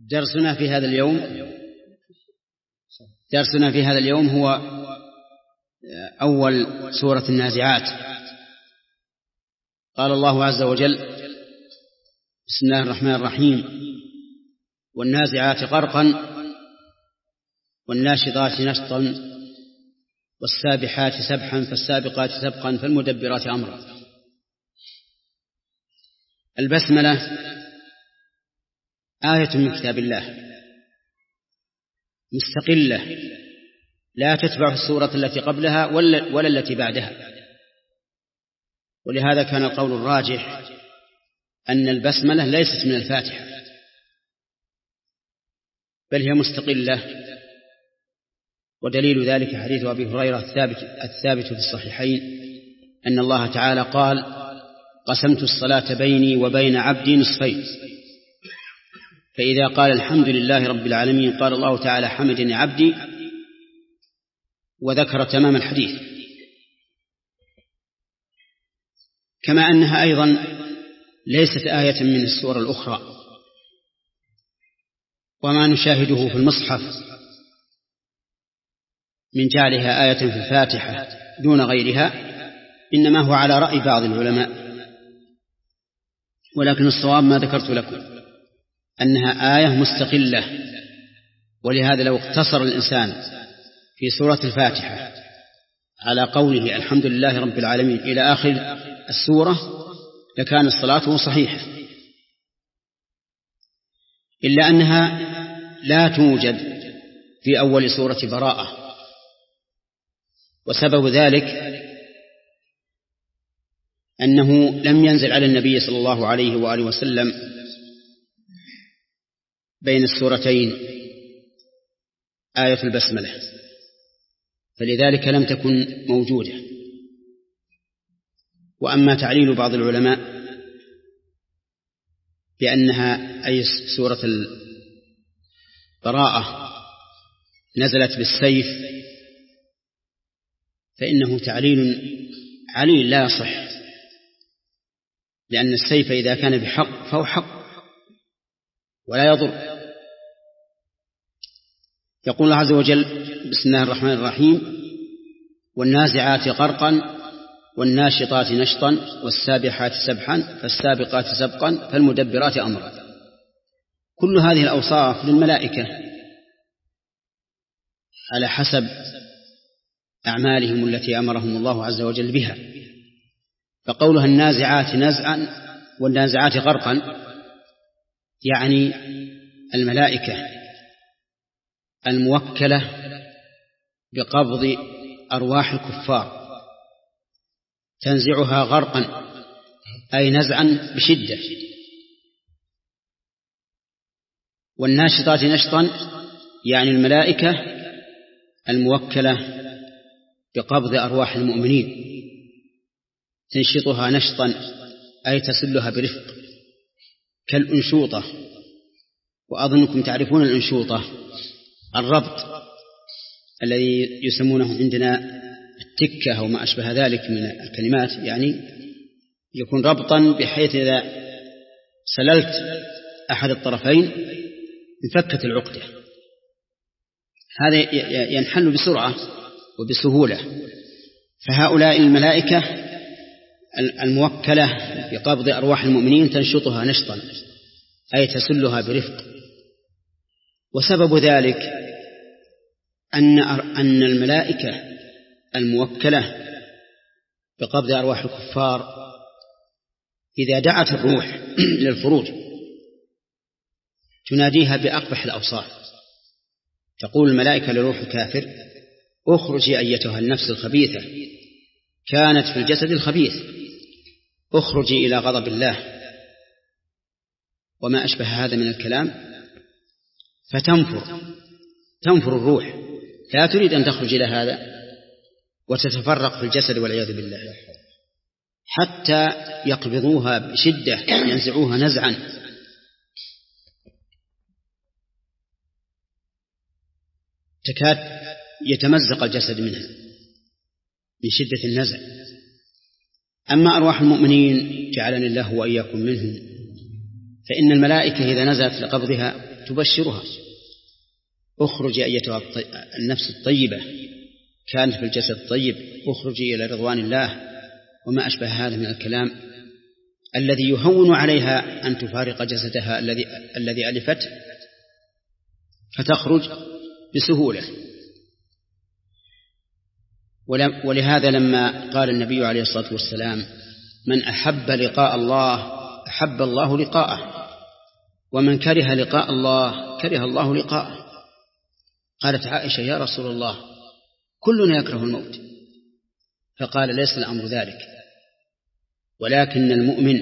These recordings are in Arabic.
درسنا في هذا اليوم هو أول سورة النازعات. قال الله عز وجل: بسم الله الرحمن الرحيم: والنازعات غرقا والناشطات نشطا والسابحات سبحا فالسابقات سبقا فالمدبرات أمرا. البسملة آية من كتاب الله مستقلة لا تتبع السورة التي قبلها ولا التي بعدها، ولهذا كان القول الراجح أن البسملة ليست من الفاتحة بل هي مستقلة، ودليل ذلك حديث أبي هريرة الثابت في الصحيحين أن الله تعالى قال: قسمت الصلاة بيني وبين عبدي نصفين، فإذا قال الحمد لله رب العالمين قال الله تعالى: حمدني عبدي، وذكر تمام الحديث. كما أنها أيضا ليست آية من السور الأخرى، وما نشاهده في المصحف من جعلها آية في الفاتحة دون غيرها إنما هو على رأي بعض العلماء، ولكن الصواب ما ذكرت لكم أنها آية مستقلة. ولهذا لو اقتصر الإنسان في سورة الفاتحة على قوله الحمد لله رب العالمين إلى آخر السورة لكان صلاته صحيحة، إلا أنها لا توجد في أول سورة براءة، وسبب ذلك أنه لم ينزل على النبي صلى الله عليه وآله وسلم بين السورتين آية البسملة، فلذلك لم تكن موجودة. وأما تعليل بعض العلماء بأنها أي سورة البراءة نزلت بالسيف فإنه تعليل لا يصح، لأن السيف إذا كان بحق فهو حق ولا يضر. يقول الله عز وجل: بسم الله الرحمن الرحيم: والنازعات غرقا والناشطات نشطا والسابحات سبحا فالسابقات سبقا فالمدبرات أمرا. كل هذه الأوصاف للملائكة على حسب أعمالهم التي أمرهم الله عز وجل بها. فقولها النازعات نزعا والنازعات غرقا يعني الملائكة الموكلة بقبض أرواح الكفار تنزعها غرقا أي نزعا بشدة. والناشطات نشطا يعني الملائكة الموكلة بقبض أرواح المؤمنين تنشطها نشطا أي تسلها برفق كالأنشوطة. وأظنكم تعرفون الأنشوطة، الربط الذي يسمونه عندنا التكة أو ما أشبه ذلك من الكلمات، يعني يكون ربطا بحيث إذا سللت أحد الطرفين انفكت العقدة. هذا ينحل بسرعة وبسهولة. فهؤلاء الملائكة الموكلة بقبض أرواح المؤمنين تنشطها نشطا أي تسلها برفق. وسبب ذلك أن الملائكة الموكلة بقبض أرواح الكفار إذا دعت الروح للخروج تناديها بأقبح الأوصاف. تقول الملائكة لروح الكافر: اخرجي أيتها النفس الخبيثة كانت في الجسد الخبيث، اخرجي إلى غضب الله، وما أشبه هذا من الكلام. فتنفر الروح، لا تريد أن تخرج إلى هذا وتتفرق في الجسد والعياذ بالله، حتى يقبضوها بشدة ينزعوها نزعا تكاد يتمزق الجسد منها من شدة النزع. أما أرواح المؤمنين جعلني الله وإياكم منهم، فإن الملائكة إذا نزلت لقبضها تبشرها: اخرجي أيتها النفس الطيبة كانت في الجسد الطيب، اخرجي إلى رضوان الله، وما أشبه هذا من الكلام الذي يهون عليها أن تفارق جسدها الذي ألفته، فتخرج بسهولة. ولهذا لما قال النبي عليه الصلاة والسلام: من أحب لقاء الله أحب الله لقاءه، ومن كره لقاء الله كره الله لقاءه. قالت عائشة: يا رسول الله، كلنا يكره الموت. فقال: ليس الأمر ذلك، ولكن المؤمن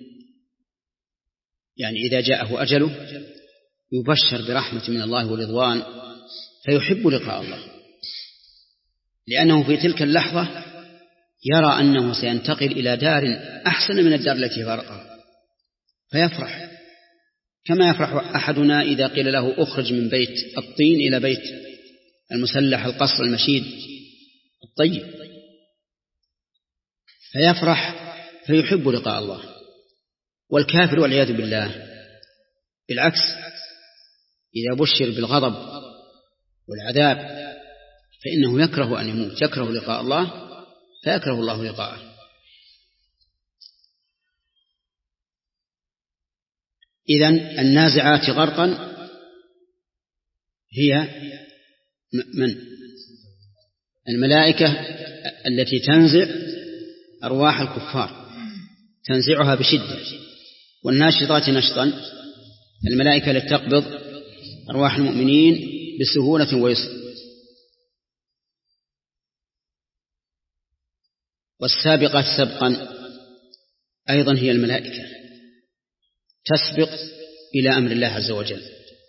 يعني إذا جاءه أجله يبشر برحمة من الله ورضوان، فيحب لقاء الله، لأنه في تلك اللحظة يرى أنه سينتقل إلى دار أحسن من الدار التي فارقها، فيفرح كما يفرح أحدنا إذا قيل له: أخرج من بيت الطين إلى بيت المسلح القصر المشيد الطيب، فيفرح فيحب لقاء الله. والكافر والعياذ بالله بالعكس، إذا بشر بالغضب والعذاب فإنه يكره أن يموت، يكره لقاء الله فيكره الله لقاءه. إذن النازعات غرقا هي من الملائكة التي تنزع أرواح الكفار، تنزعها بشدة. والناشطات نشطا الملائكة التي تقبض أرواح المؤمنين بسهولة ويسر. والسابقات سبقا أيضا هي الملائكة، تسبق إلى أمر الله عز وجل.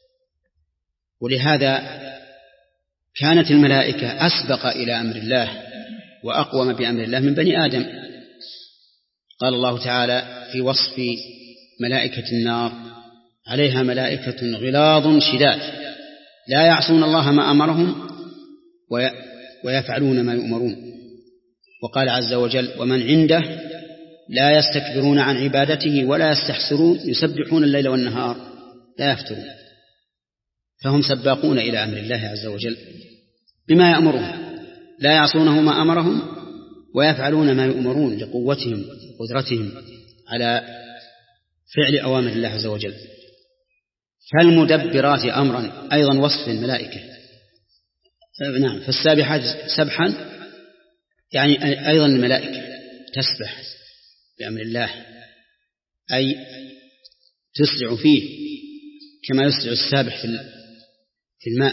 ولهذا كانت الملائكة أسبق إلى أمر الله وأقوم بأمر الله من بني آدم. قال الله تعالى في وصف ملائكة النار: عليها ملائكة غلاظ شداد لا يعصون الله ما أمرهم ويفعلون ما يؤمرون. وقال عز وجل: ومن عنده لا يستكبرون عن عبادته ولا يستحسرون يسبحون الليل والنهار لا يفترون. فهم سباقون إلى أمر الله عز وجل بما يأمرهم، لا يعصونه ما أمرهم ويفعلون ما يؤمرون لقوتهم وقدرتهم على فعل أوامر الله عز وجل. فالمدبرات أمرا أيضا وصف الملائكة. نعم، فالسابحات سبحا يعني أيضا الملائكة تسبح بأمر الله، أي تسرع فيه كما يسرع السابح في الماء.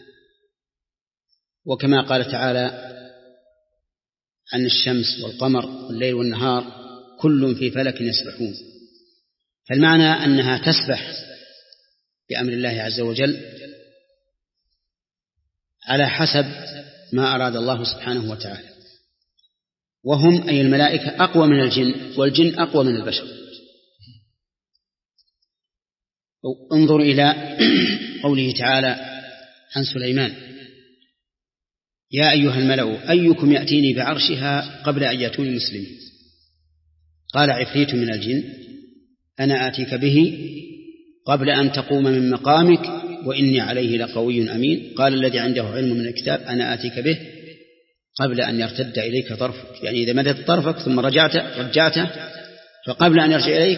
وكما قال تعالى عن الشمس والقمر والليل والنهار: كل في فلك يسبحون. فالمعنى أنها تسبح بأمر الله عز وجل على حسب ما أراد الله سبحانه وتعالى. وهم أي الملائكة أقوى من الجن، والجن أقوى من البشر. انظر إلى قوله تعالى عن سليمان: يا أيها الملأ أيكم يأتيني بعرشها قبل أن يأتوني مسلمين. قال عفريت من الجن: أنا آتيك به قبل أن تقوم من مقامك وإني عليه لقوي أمين. قال الذي عنده علم من الكتاب: أنا آتيك به قبل أن يرتد إليك طرفك، يعني إذا مدت طرفك ثم رجعته فقبل أن يرجع إليك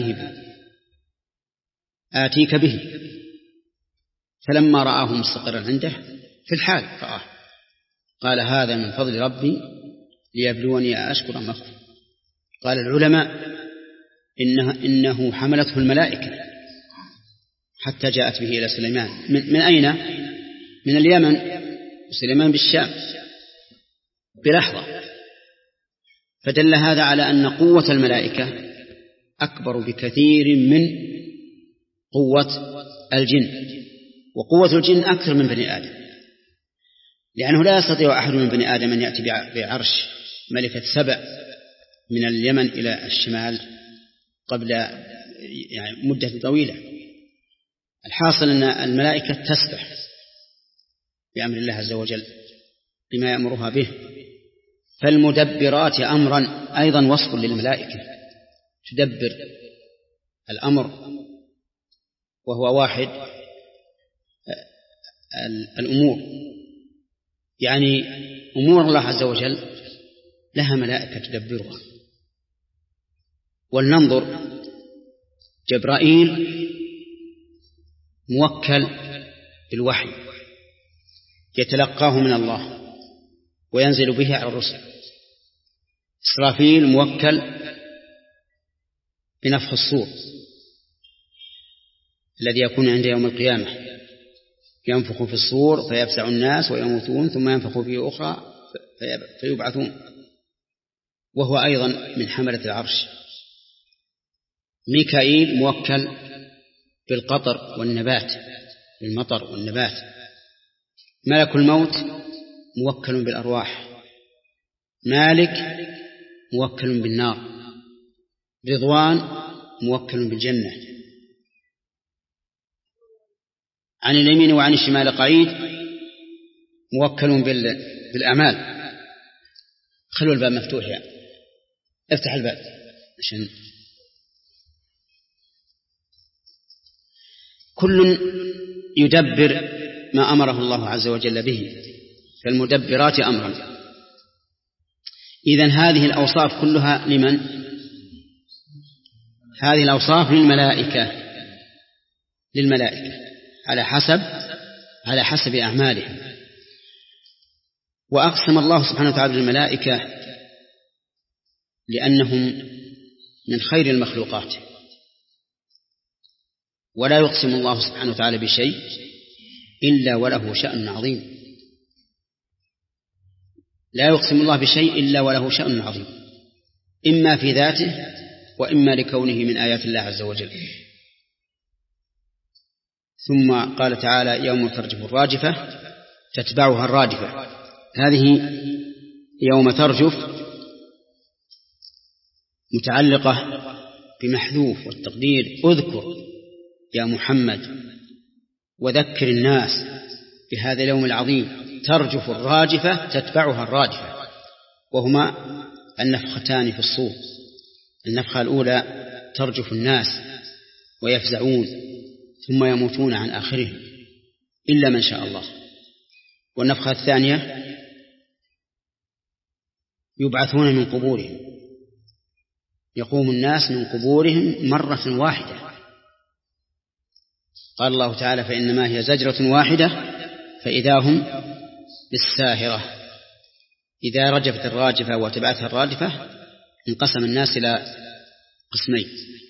آتيك به. فلما رآه مستقرا عنده في الحال رآه قال: هذا من فضل ربي ليبلوني أشكر أم أكفر. قال العلماء: إنه حملته الملائكة حتى جاءت به إلى سليمان. من أين؟ من اليمن، وسليمان بالشام بلحظة. فدل هذا على أن قوة الملائكة أكبر بكثير من قوة الجن، وقوة الجن أكثر من بني آدم، لأنه لا يستطيع أحد من بني آدم أن يأتي بعرش ملكة سبأ من اليمن إلى الشمال قبل يعني مدة طويلة. الحاصل أن الملائكة تسبح بأمر الله عز وجل بما يأمرها به. فالمدبرات أمرا أيضا وصف للملائكة، تدبر الأمر، وهو واحد الأمور، يعني أمور الله عز وجل لها ملائكة تدبرها. ولننظر، جبرائيل موكل بالوحي يتلقاه من الله وينزل به على الرسل. إسرافيل موكل بنفخ الصور الذي يكون عند يوم القيامة، ينفخ في الصور فيفزع الناس ويموتون، ثم ينفخ فيه أخرى فيبعثون، وهو أيضا من حملة العرش. ميكائيل موكل بالقطر والنبات، بالمطر والنبات. ملك الموت موكل بالأرواح. مالك موكل بالنار. رضوان موكل بالجنة. عن اليمين وعن الشمال قعيد موكل بالأعمال. خلوا الباب مفتوح، يعني افتح الباب عشان كل يدبر ما أمره الله عز وجل به، فالمدبرات أمرا. إذن هذه الأوصاف كلها لمن؟ هذه الأوصاف للملائكة على حسب أعمالهم. وأقسم الله سبحانه وتعالى بالملائكة لأنهم من خير المخلوقات، ولا يقسم الله سبحانه وتعالى بشيء إلا وله شأن عظيم. لا يقسم الله بشيء إلا وله شأن عظيم، إما في ذاته وإما لكونه من آيات الله عز وجل. ثم قال تعالى: يوم ترجف الراجفة تتبعها الرادفة. هذه يوم ترجف متعلقة بمحذوف، والتقدير: اذكر يا محمد وذكر الناس بهذا اليوم العظيم. ترجف الراجفة تتبعها الرادفة، وهما النفختان في الصور. النفخة الأولى ترجف الناس ويفزعون ثم يموتون عن آخرهم إلا من شاء الله. والنفخة الثانية يبعثون من قبورهم، يقوم الناس من قبورهم مرة واحدة. قال الله تعالى: فإنما هي زجرة واحدة فإذا هم بالساهرة. إذا رجفت الراجفة وتبعتها الرادفة انقسم الناس إلى قسمين: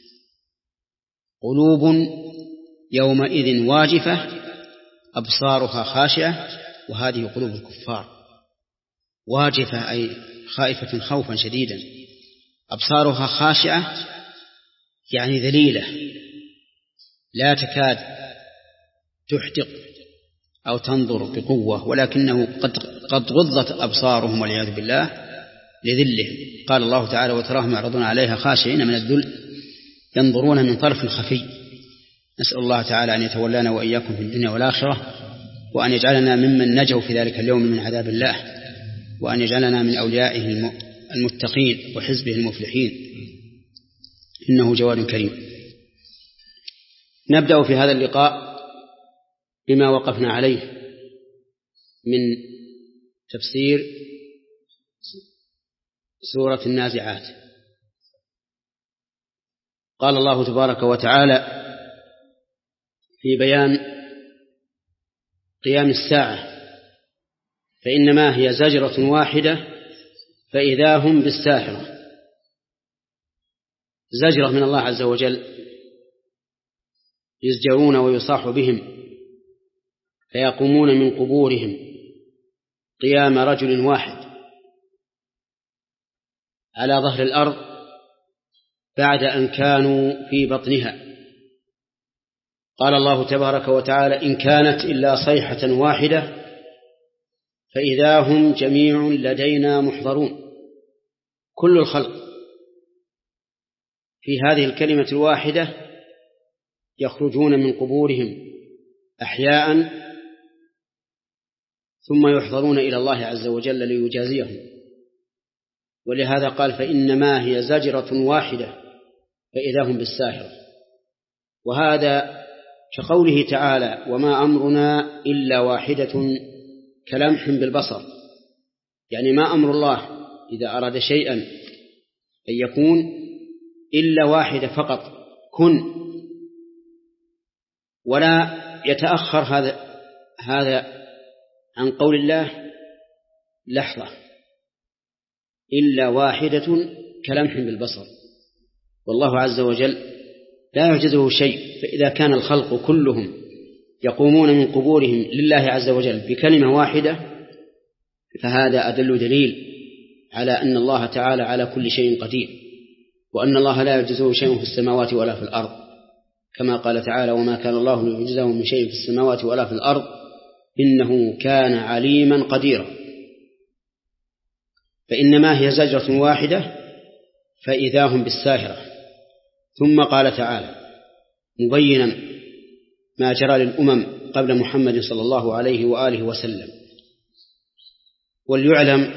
قلوب يومئذ واجفة أبصارها خاشعة، وهذه قلوب الكفار. واجفة أي خائفة خوفا شديدا، أبصارها خاشعة يعني ذليلة لا تكاد تحدق أو تنظر بقوة، ولكنه قد غضت أبصارهم والعياذ بالله لذلهم. قال الله تعالى: وتراهم يعرضون عليها خاشعين من الذل ينظرون من طرف خفي. نسأل الله تعالى أن يتولانا وإياكم في الدنيا والآخرة، وأن يجعلنا ممن نجوا في ذلك اليوم من عذاب الله، وأن يجعلنا من أوليائه المتقين وحزبه المفلحين، إنه جواد كريم. نبدأ في هذا اللقاء بما وقفنا عليه من تفسير سورة النازعات. قال الله تبارك وتعالى في بيان قيام الساعة: فإنما هي زجرة واحدة فإذا هم بالساهرة. زجرة من الله عز وجل، يزجرون ويصاح بهم فيقومون من قبورهم قيام رجل واحد على ظهر الأرض بعد أن كانوا في بطنها. قال الله تبارك وتعالى: إن كانت إلا صيحة واحدة فإذا هم جميع لدينا محضرون. كل الخلق في هذه الكلمة الواحدة يخرجون من قبورهم أحياء ثم يحضرون إلى الله عز وجل ليجازيهم. ولهذا قال: فإنما هي زجرة واحدة فإذا هم بالساهرة. وهذا كقوله تعالى: وما أمرنا إلا واحدة كلمح بالبصر، يعني ما أمر الله إذا أراد شيئا أن يكون إلا واحدة فقط، كن، ولا يتأخر هذا عن قول الله لحظة، إلا واحدة كلمح بالبصر. والله عز وجل لا يعجزه شيء، فإذا كان الخلق كلهم يقومون من قبورهم لله عز وجل بكلمة واحدة فهذا أدل دليل على أن الله تعالى على كل شيء قدير، وأن الله لا يعجزه شيء في السماوات ولا في الأرض، كما قال تعالى: وما كان الله ليعجزه من شيء في السماوات ولا في الأرض إنه كان عليما قديرا. فإنما هي زجرة واحدة فإذا هم بالساهرة. ثم قال تعالى مبينا ما جرى للأمم قبل محمد صلى الله عليه وآله وسلم: وليعلم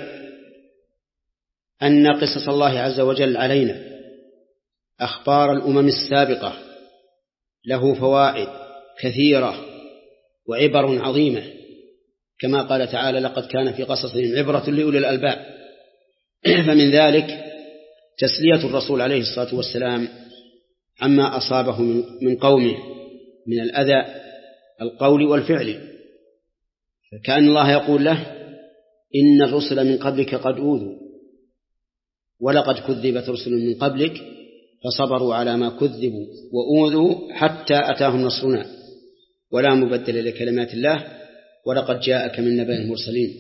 أن قصص الله عز وجل علينا أخبار الأمم السابقة له فوائد كثيرة وعبر عظيمة، كما قال تعالى: لقد كان في قصصهم عبرة لأولي الألباب. فمن ذلك تسلية الرسول عليه الصلاة والسلام عما أصابه من قومه من الأذى القول والفعل، فكأن الله يقول له: إن الرسل من قبلك قد أوذوا ولقد كذبت رسل من قبلك فصبروا على ما كذبوا وأوذوا حتى أتاهم نصرنا ولا مبدل لكلمات الله ولقد جاءك من نبأ المرسلين.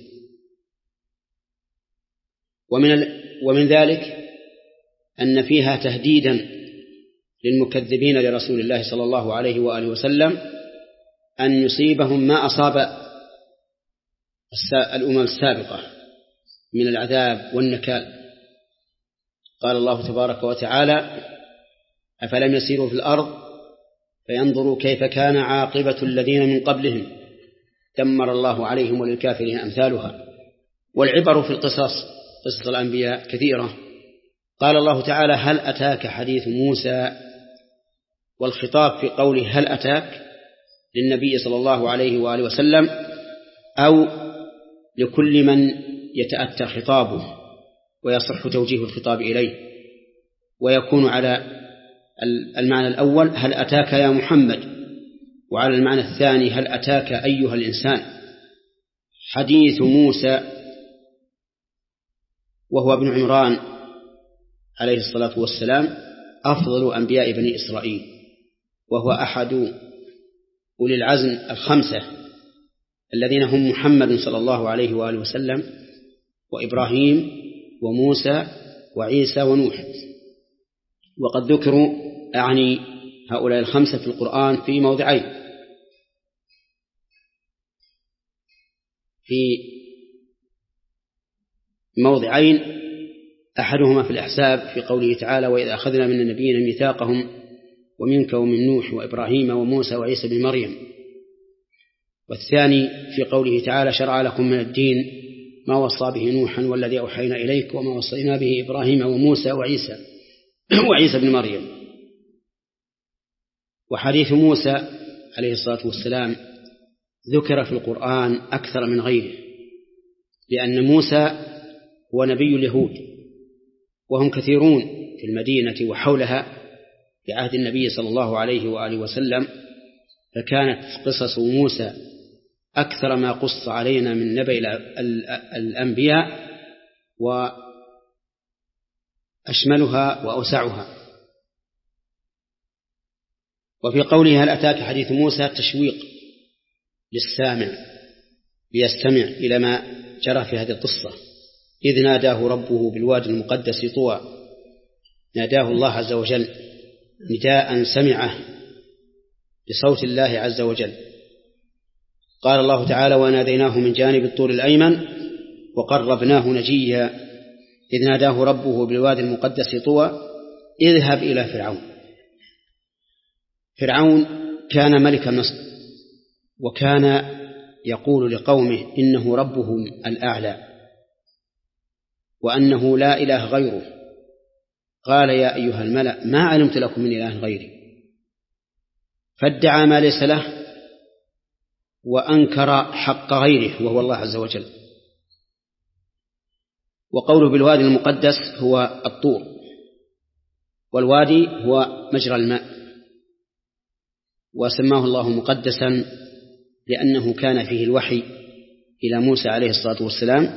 ومن ذلك أن فيها تهديدا للمكذبين لرسول الله صلى الله عليه وآله وسلم أن يصيبهم ما أصاب الأمم السابقة من العذاب والنكال. قال الله تبارك وتعالى: أفلم يسيروا في الأرض فينظروا كيف كان عاقبة الذين من قبلهم دمر الله عليهم وللكافرين أمثالها. والعبر في القصص، قصص الأنبياء، كثيرة. قال الله تعالى: هل أتاك حديث موسى، والخطاب في قوله هل أتاك للنبي صلى الله عليه وآله وسلم أو لكل من يتأتى خطابه ويصح توجيه الخطاب إليه، ويكون على المعنى الأول هل أتاك يا محمد، وعلى المعنى الثاني هل أتاك أيها الإنسان حديث موسى، وهو ابن عمران عليه الصلاة والسلام أفضل أنبياء بني إسرائيل، وهو أحد أولي العزم الخمسة الذين هم محمد صلى الله عليه وآله وسلم وإبراهيم وموسى وعيسى ونوح. وقد ذكروا أعني هؤلاء الخمسة في القرآن في موضعين: أحدهما في الأحزاب في قوله تعالى: وإذا أخذنا من النبيين ميثاقهم ومنك ومن نوح وإبراهيم وموسى وعيسى بن مريم. والثاني في قوله تعالى: شرع لكم من الدين ما وصى به نوحا والذي أوحينا إليك وما وصينا به إبراهيم وموسى وعيسى بن مريم. وحديث موسى عليه الصلاة والسلام ذكر في القرآن أكثر من غيره، لأن موسى هو نبي اليهود وهم كثيرون في المدينة وحولها في عهد النبي صلى الله عليه وآله وسلم، فكانت قصص موسى أكثر ما قص علينا من نبأ الأنبياء وأشملها وأوسعها. وفي قوله هل أتاك حديث موسى تشويق للسامع ليستمع إلى ما جرى في هذه القصة: إذ ناداه ربه بالوادي المقدس طوى. ناداه الله عز وجل نداء سمعه بصوت الله عز وجل. قال الله تعالى: وناديناه من جانب الطور الأيمن وقربناه نجيا إذ ناداه ربه بالوادي المقدس طوى اذهب إلى فرعون. فرعون كان ملك مصر، وكان يقول لقومه إنه ربهم الأعلى وأنه لا إله غيره. قال: يا أيها الملأ ما علمت لكم من إله غيري. فادعى ما ليس له وأنكر حق غيره وهو الله عز وجل. وقوله بالوادي المقدس هو الطور، والوادي هو مجرى الماء، وسماه الله مقدسا لأنه كان فيه الوحي إلى موسى عليه الصلاة والسلام.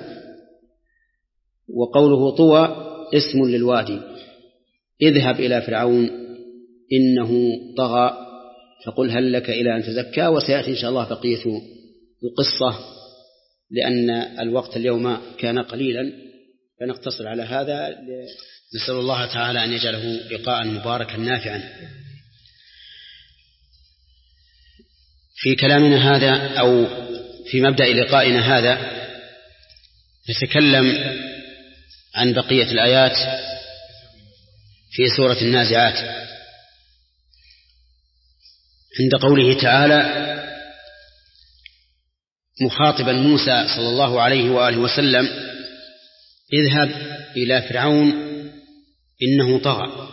وقوله طوى اسم للوادي. اذهب إلى فرعون إنه طغى فقل هل لك إلى أن تزكى. وسيأتي إن شاء الله بقية القصة لأن الوقت اليوم كان قليلا، فنقتصر على هذا. نسأل الله تعالى أن يجعله لقاء مباركا نافعا. في كلامنا هذا أو في مبدأ لقائنا هذا نتكلم عن بقية الآيات في سورة النازعات عند قوله تعالى مخاطبا موسى صلى الله عليه وآله وسلم: اذهب إلى فرعون إنه طغى.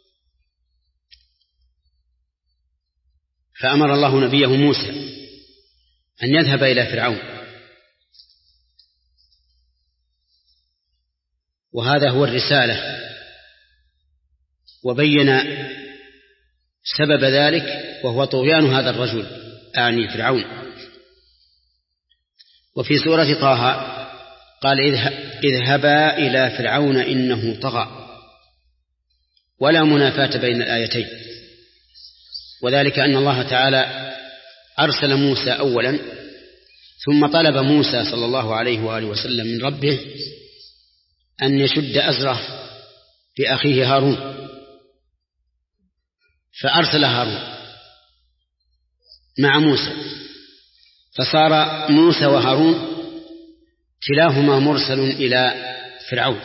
فأمر الله نبيه موسى أن يذهب إلى فرعون، وهذا هو الرسالة، وبين سبب ذلك وهو طغيان هذا الرجل أعني فرعون. وفي سورة طه قال اذهبا إلى فرعون إنه طغى، ولا منافاة بين الآيتين، وذلك أن الله تعالى أرسل موسى أولا ثم طلب موسى صلى الله عليه وآله وسلم من ربه أن يشد أزره بأخيه هارون، فأرسل هارون مع موسى، فصار موسى وهارون كلاهما مرسل إلى فرعون.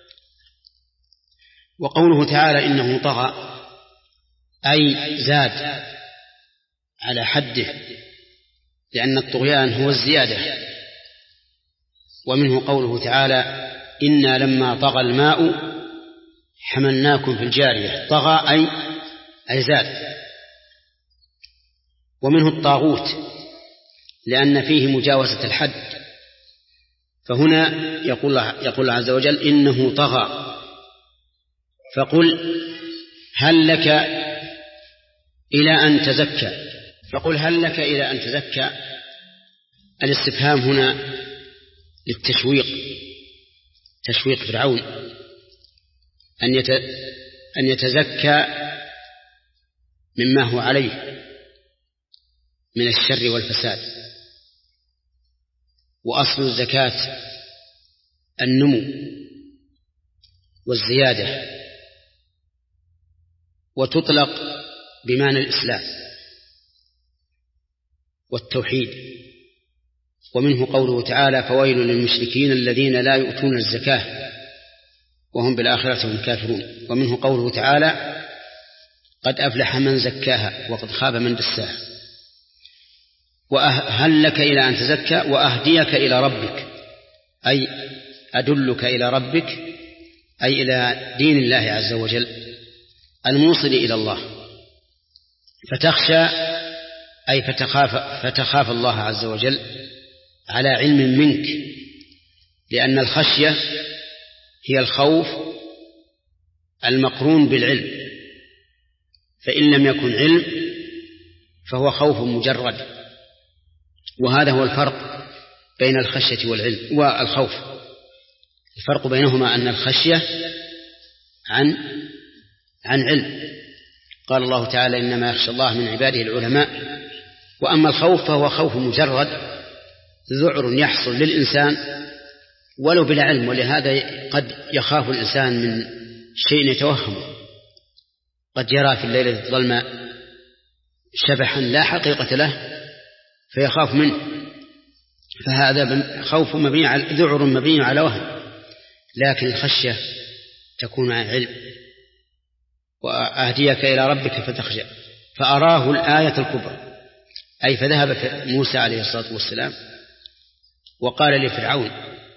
وقوله تعالى إنه طغى أي زاد على حده، لأن الطغيان هو الزيادة. ومنه قوله تعالى إنا لما طغى الماء حملناكم في الجارية. طغى أي زاد. ومنه الطاغوت لأن فيه مجاوزة الحد، فهنا يقول الله عز وجل إنه طغى فقل هل لك إلى أن تزكى. فقل هل لك إلى أن تزكى. الاستفهام هنا للتشويق، تشويق فرعون أن يتزكى مما هو عليه من الشر والفساد. وأصل الزكاة النمو والزيادة، وتطلق بمعنى الإسلام والتوحيد. ومنه قوله تعالى فويل للمشركين الذين لا يؤتون الزكاة وهم بالآخرة هم كافرون. ومنه قوله تعالى قد أفلح من زكاها وقد خاب من دساها. وهل لك إلى أن تزكى وأهديك إلى ربك أي أدلك إلى ربك أي إلى دين الله عز وجل الموصل إلى الله، فتخشى أي فتخاف الله عز وجل على علم منك، لأن الخشية هي الخوف المقرون بالعلم، فإن لم يكن علم فهو خوف مجرد. وهذا هو الفرق بين الخشية والعلم والخوف. الفرق بينهما أن الخشية عن علم. قال الله تعالى إنما يخشى الله من عباده العلماء. وأما الخوف فهو خوف مجرد ذعر يحصل للإنسان ولو بلا علم، ولهذا قد يخاف الإنسان من شيء يتوهمه، قد يرى في الليلة الظلماء شبحا لا حقيقة له فيخاف منه، فهذا خوف مبني على ذعر مبني على وهم. لكن الخشية تكون عن علم. وأهديك إلى ربك فتخشى. فأراه الآية الكبرى، أي فذهب موسى عليه الصلاة والسلام وقال لفرعون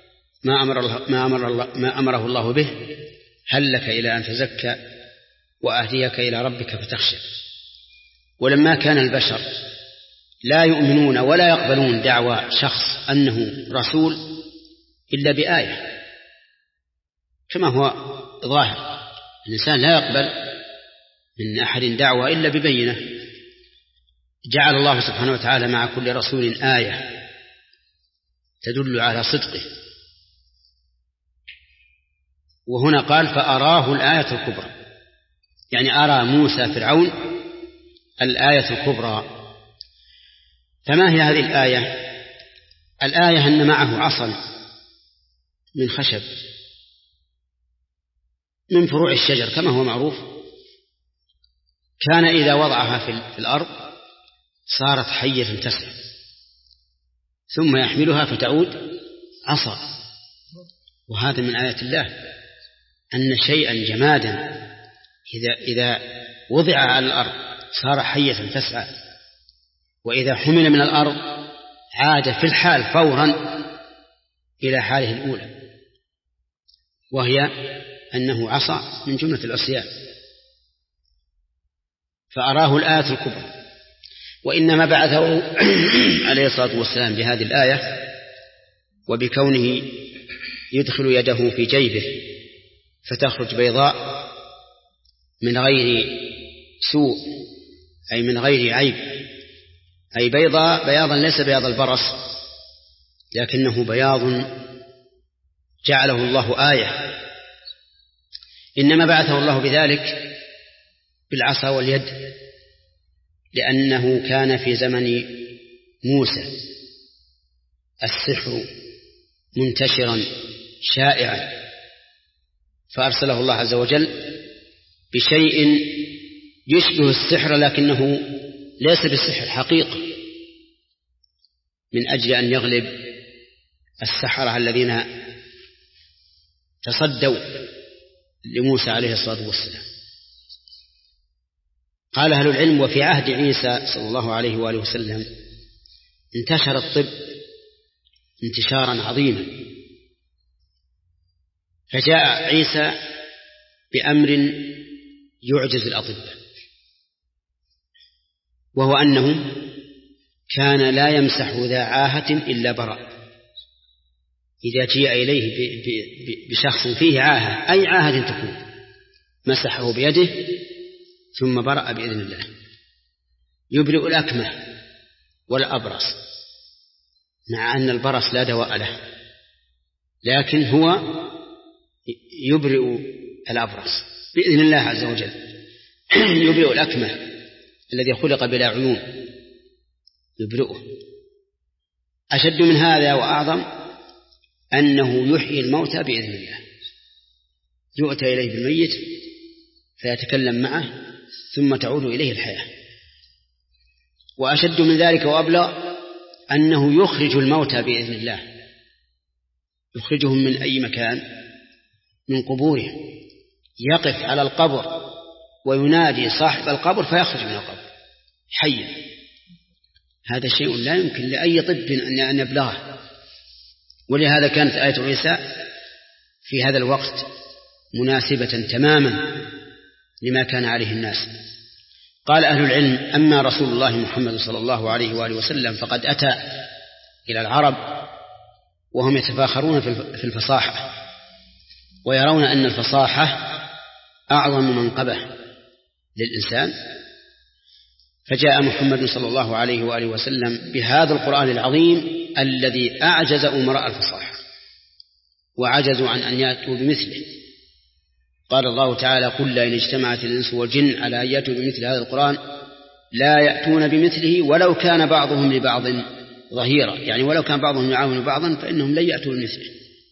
ما أمره الله به هل لك إلى أن تزكى وأهديك إلى ربك فتخشى. ولما كان البشر لا يؤمنون ولا يقبلون دعوى شخص أنه رسول إلا بآية، كما هو ظاهر، الإنسان لا يقبل من أحد دعوى إلا ببينة، جعل الله سبحانه وتعالى مع كل رسول آية تدل على صدقه. وهنا قال فأراه الآية الكبرى، يعني أرى موسى فرعون الآية الكبرى. فما هي هذه الآية؟ الآية أن معه عصا من خشب من فروع الشجر كما هو معروف، كان إذا وضعها في الأرض صارت حية تسعى، ثم يحملها فتعود عصا. وهذا من آيات الله، أن شيئا جمادا إذا وضع على الأرض صار حية تسعى، وإذا حمل من الأرض عاد في الحال فورا إلى حاله الأولى، وهي أنه عصا من جملة العصيان. فأراه الآية الكبرى. وإنما بعثه عليه الصلاة والسلام بهذه الآية وبكونه يدخل يده في جيبه فتخرج بيضاء من غير سوء، أي من غير عيب، أي بياضا ليس بياض البرص، لكنه بياض جعله الله آية. إنما بعثه الله بذلك بالعصا واليد، لأنه كان في زمن موسى السحر منتشرا شائعا، فأرسله الله عز وجل بشيء يشبه السحر لكنه ليس بالسحر حقيقة، من أجل أن يغلب السحرة الذين تصدوا لموسى عليه الصلاة والسلام. قال أهل العلم وفي عهد عيسى صلى الله عليه وآله وسلم انتشر الطب انتشارا عظيما، فجاء عيسى بأمر يعجز الأطباء، وهو أنه كان لا يمسح ذا عاهة إلا برأ. إذا جيء إليه بشخص فيه عاهة، أي عاهة تكون، مسحه بيده ثم برأ بإذن الله. يبرئ الأكمه والأبرص، مع أن البرص لا دواء له، لكن هو يبرئ الأبرص بإذن الله عز وجل. يبرئ الأكمه الذي خلق بلا عيون، يبرئه. أشد من هذا وأعظم أنه يحيي الموتى بإذن الله، يؤتى إليه بالميت فيتكلم معه ثم تعود إليه الحياة. وأشد من ذلك وأبلغ أنه يخرج الموتى بإذن الله، يخرجهم من أي مكان، من قبورهم، يقف على القبر وينادي صاحب القبر فيخرج من القبر حيا. هذا شيء لا يمكن لأي طب أن يبلغه. ولهذا كانت آية عيسى في هذا الوقت مناسبة تماما لما كان عليه الناس. قال أهل العلم أما رسول الله محمد صلى الله عليه وآله وسلم فقد أتى إلى العرب وهم يتفاخرون في الفصاحة، ويرون أن الفصاحة أعظم منقبة للإنسان، فجاء محمد صلى الله عليه وآله وسلم بهذا القرآن العظيم الذي أعجز أمراء الفصاحة وعجزوا عن أن يأتوا بمثله. قال الله تعالى قل لئن اجتمعت الإنس والجن على أن يأتوا بمثل هذا القرآن لا يأتون بمثله ولو كان بعضهم لبعض ظهيرا، يعني ولو كان بعضهم يعاون بعضا فإنهم لن يأتوا بمثله.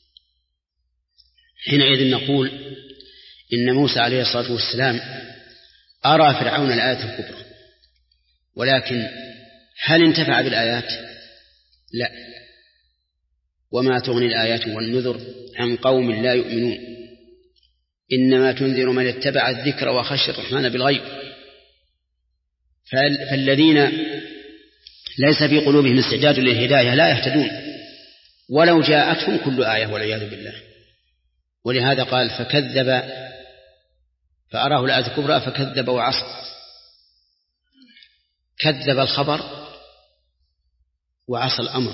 حينئذ نقول إن موسى عليه الصلاة والسلام أرى فرعون الآية الكبرى، ولكن هل انتفع بالآيات؟ لا. وما تغني الآيات والنذر عن قوم لا يؤمنون إنما تنذر من اتبع الذكر وخشي الرحمن بالغيب. فالذين ليس في قلوبهم استعداد للهداية لا يهتدون ولو جاءتهم كل آية والعياذ بالله. ولهذا قال فكذب فأراه الآية الكبرى فكذب وعصى. كذب الخبر وعصى الأمر،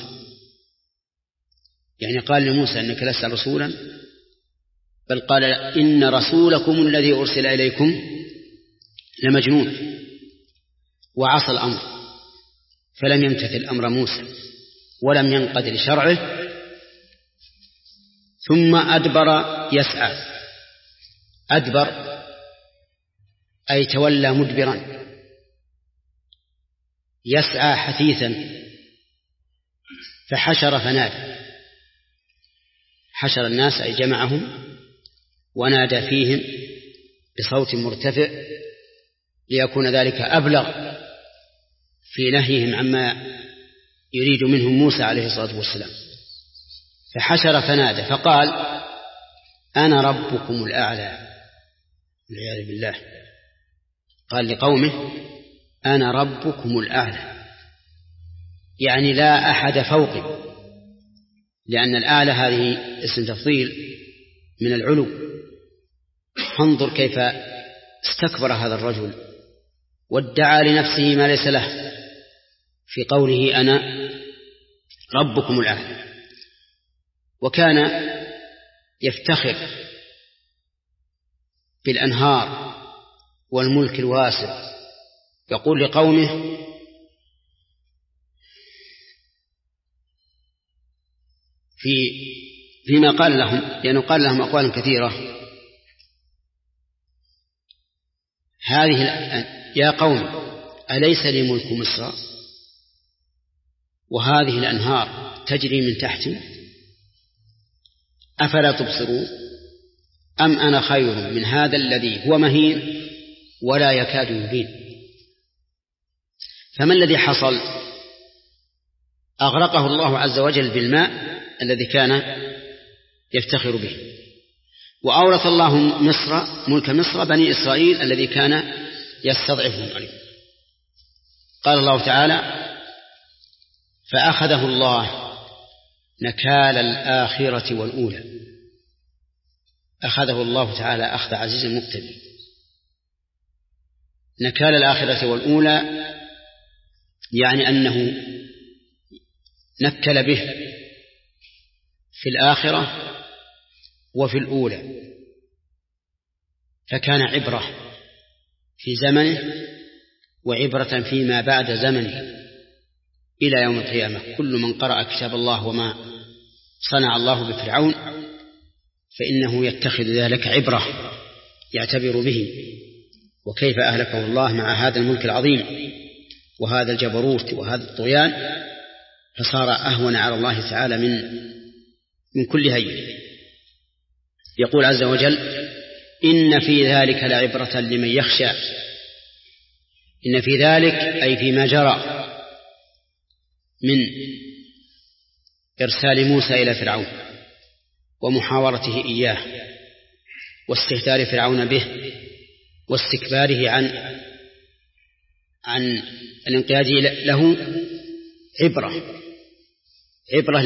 يعني قال لموسى إنك لست رسولا، بل قال إن رسولكم الذي أرسل إليكم لمجنون، وعصى الأمر، فلم يمتثل أمر موسى ولم ينقد لشرعه، ثم أدبر يسعى. أدبر أي تولى مدبرا، يسعى حثيثا، فحشر فنادى. حشر الناس أي جمعهم ونادى فيهم بصوت مرتفع ليكون ذلك أبلغ في نهيهم عما يريد منهم موسى عليه الصلاة والسلام. فحشر فنادى فقال أنا ربكم الأعلى، والعياذ بالله. قال لقومه أنا ربكم الأعلى، يعني لا أحد فوقي، لأن الأعلى هذه اسم تفضيل من العلو. فانظر كيف استكبر هذا الرجل وادعى لنفسه ما ليس له في قوله أنا ربكم الأعلى. وكان يفتخر بالأنهار والملك الواسع، يقول لقومه فيما قال لهم، لأنه قال لهم أقوال كثيرة، هذه يا قوم أليس لي ملك مصر وهذه الأنهار تجري من تحتي أفلا تبصرون أم أنا خير من هذا الذي هو مهين ولا يكاد يبين. فما الذي حصل؟ أغرقه الله عز وجل بالماء الذي كان يفتخر به، وأورث الله ملك مصر بني إسرائيل الذي كان يستضعفهم عليه. قال الله تعالى فأخذه الله نكال الآخرة والأولى. أخذه الله تعالى أخذ عزيز مقتدر. نكال الآخرة والأولى يعني أنه نكل به في الآخرة وفي الأولى، فكان عبرة في زمنه وعبرة فيما بعد زمنه إلى يوم القيامة. كل من قرأ كتاب الله وما صنع الله بفرعون فإنه يتخذ ذلك عبرة يعتبر به، وكيف أهلكه الله مع هذا الملك العظيم وهذا الجبروت وهذا الطغيان، فصار أهون على الله تعالى من كل هين. يقول عز وجل إن في ذلك لعبرة لمن يخشى. إن في ذلك أي فيما جرى من إرسال موسى إلى فرعون ومحاورته إياه واستهتار فرعون به واستكباره عن الانقياد له عبرة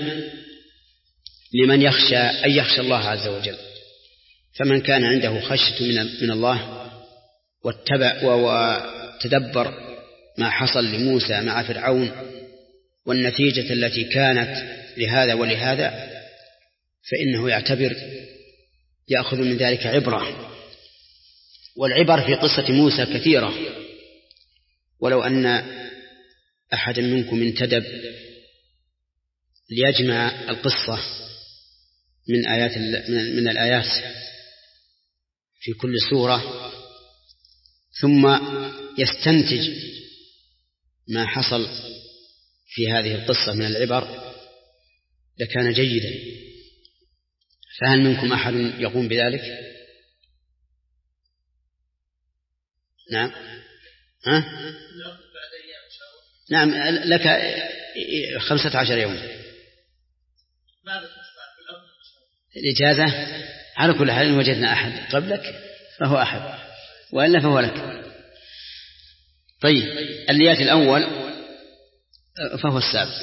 لمن يخشى أن يخشى الله عز وجل. فمن كان عنده خشية من الله واتبع وتدبر ما حصل لموسى مع فرعون والنتيجة التي كانت لهذا ولهذا، فإنه يعتبر يأخذ من ذلك عبرة. والعبر في قصة موسى كثيرة، ولو أن أحد منكم انتدب ليجمع القصة من الآيات في كل سورة ثم يستنتج ما حصل في هذه القصة من العبر لكان جيدا. فهل منكم أحد يقوم بذلك؟ نعم. نعم لك 15 يوم الإجازة. على كل حال إن وجدنا أحد قبلك فهو أحد وإلا فهو لك. طيب اللي يأتي الأول فهو السابق.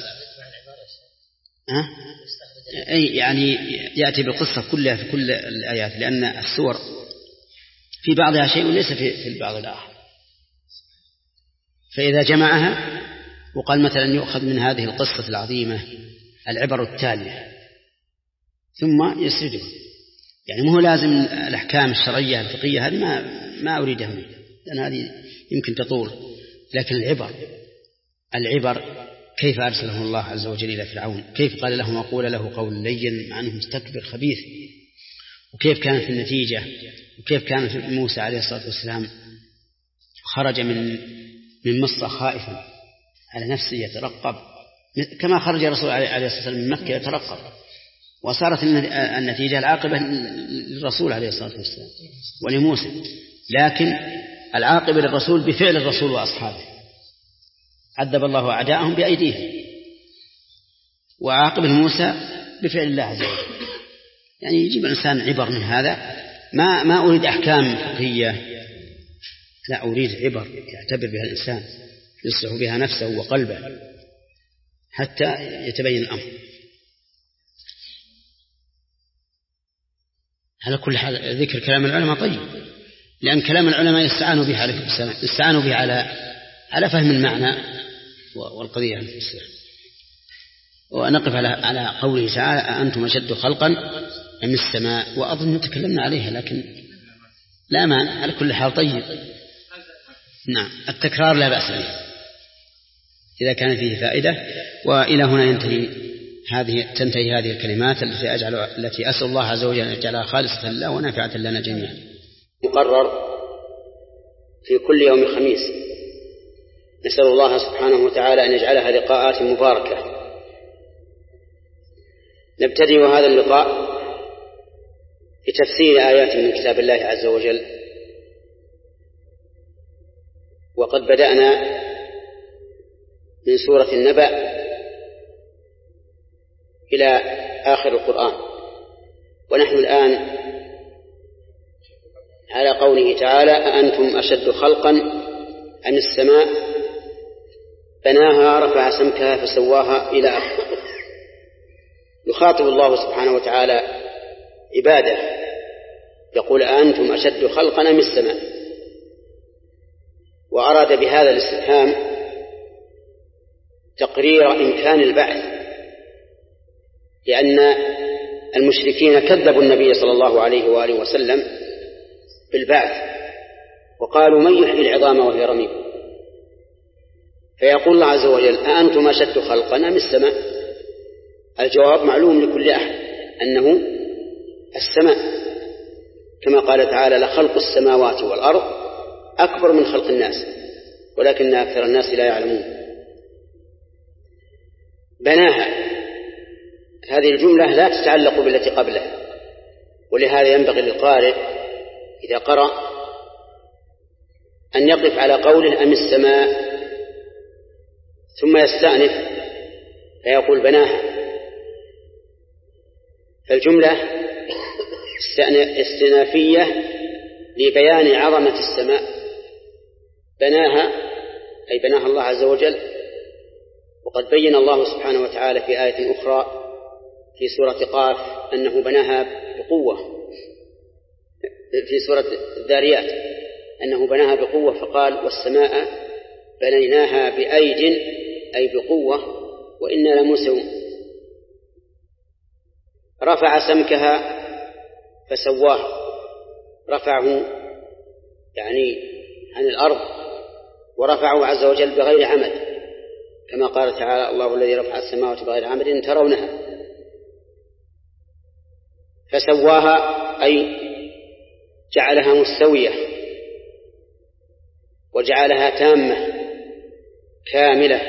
أي يعني يأتي بالقصة كلها في كل الآيات، لأن السور في بعضها شيء وليس في البعض الآخر، فإذا جمعها وقال مثلا يؤخذ من هذه القصة العظيمة العبر التالية ثم يسرده، يعني مو لازم الأحكام الشرعية الفقهية هذه ما أريدها منه لأن هذه يمكن تطول، لكن العبر كيف أرسله الله عز وجل إلى فرعون، كيف قال له وقول له قول لين مع أنه مستكبر خبيث، وكيف كانت النتيجة، وكيف كان موسى عليه الصلاة والسلام خرج من مصر خائفا على نفسه يترقب كما خرج الرسول عليه الصلاة والسلام من مكة يترقب، وصارت النتيجة العاقبة للرسول عليه الصلاة والسلام ولموسى، لكن العاقبة للرسول بفعل الرسول وأصحابه، عذب الله أعداءهم بأيديهم، وعاقب موسى بفعل الله عز وجل. يعني يجيب الإنسان عبر من هذا، ما أريد أحكام فقهية، لا أريد عبر يعتبر بها الإنسان يصلح بها نفسه وقلبه حتى يتبين الأمر. على كل حال ذكر كلام العلماء طيب، لأن كلام العلماء يستعانوا به عليكم السلام، يستعانوا به على فهم المعنى والقضية عليكم السلام. ونقف على قوله تعالى أأنتم أشد خلقا أم السماء، وأظن تكلمنا عليها لكن لا مانع، على كل حال طيب. نعم التكرار لا بأس به إذا كان فيه فائدة. وإلى هنا تنتهي هذه الكلمات التي أسأل الله عز وجل أن يجعلها خالصة لله ونافعة لنا جميعا. مقرر في كل يوم خميس، نسأل الله سبحانه وتعالى أن يجعلها لقاءات مباركة. نبتدئ هذا اللقاء بتفسير آيات من كتاب الله عز وجل، وقد بدأنا من سورة النبأ إلى آخر القرآن، ونحن الآن على قوله تعالى أأنتم أشد خلقا أم السماء بناها رفع سمكها فسواها إلى آخره. يخاطب الله سبحانه وتعالى عباده يقول أأنتم أشد خلقا أم السماء، وأراد بهذا الاستفهام تقرير إمكان البعث، لأن المشركين كذبوا النبي صلى الله عليه وآله وسلم بالبعث وقالوا من يحيي العظام وهي رميم، فيقول الله عز وجل أأنتم أشد خلقا أم السماء. الجواب معلوم لكل أحد أنه السماء، كما قال تعالى لخلق السماوات والأرض أكبر من خلق الناس ولكن أكثر الناس لا يعلمون. بناها هذه الجملة لا تتعلق بالتي قبلها، ولهذا ينبغي للقارئ إذا قرأ أن يقف على قوله أم السماء ثم يستأنف فيقول بناها، فالجملة استئنافية لبيان عظمة السماء. بناها أي بناها الله عز وجل، وقد بين الله سبحانه وتعالى في آية أخرى في سورة قاف أنه بناها بقوة، في سورة الذاريات أنه بناها بقوة فقال والسماء بنيناها بأيد أي بقوة وإنا لموسعون. رفع سمكها فسواه، رفعه يعني عن الأرض ورفعه عز وجل بغير عمد، كما قال تعالى الله الذي رفع السماوات بغير عمد ترونها. فسواها أي جعلها مستوية وجعلها تامة كاملة،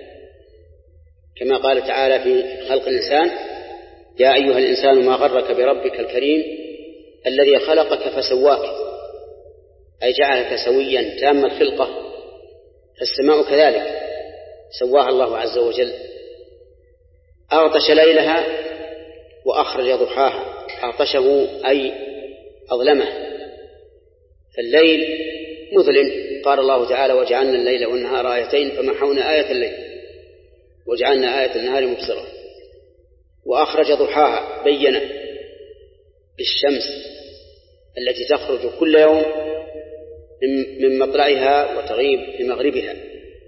كما قال تعالى في خلق الإنسان يا أيها الإنسان ما غرك بربك الكريم الذي خلقك فسواك، أي جعلك سويا تام الخلقة. فالسماء كذلك سواها الله عز وجل، أغطش ليلها وأخرج ضحاها. أغطشه أي أظلمه، فالليل مظلم، قال الله تعالى وجعلنا الليل والنهار آيتين فمحونا آية الليل وجعلنا آية النهار مبصرة. وأخرج ضحاها بين بالشمس التي تخرج كل يوم من مطلعها وتغيب في مغربها،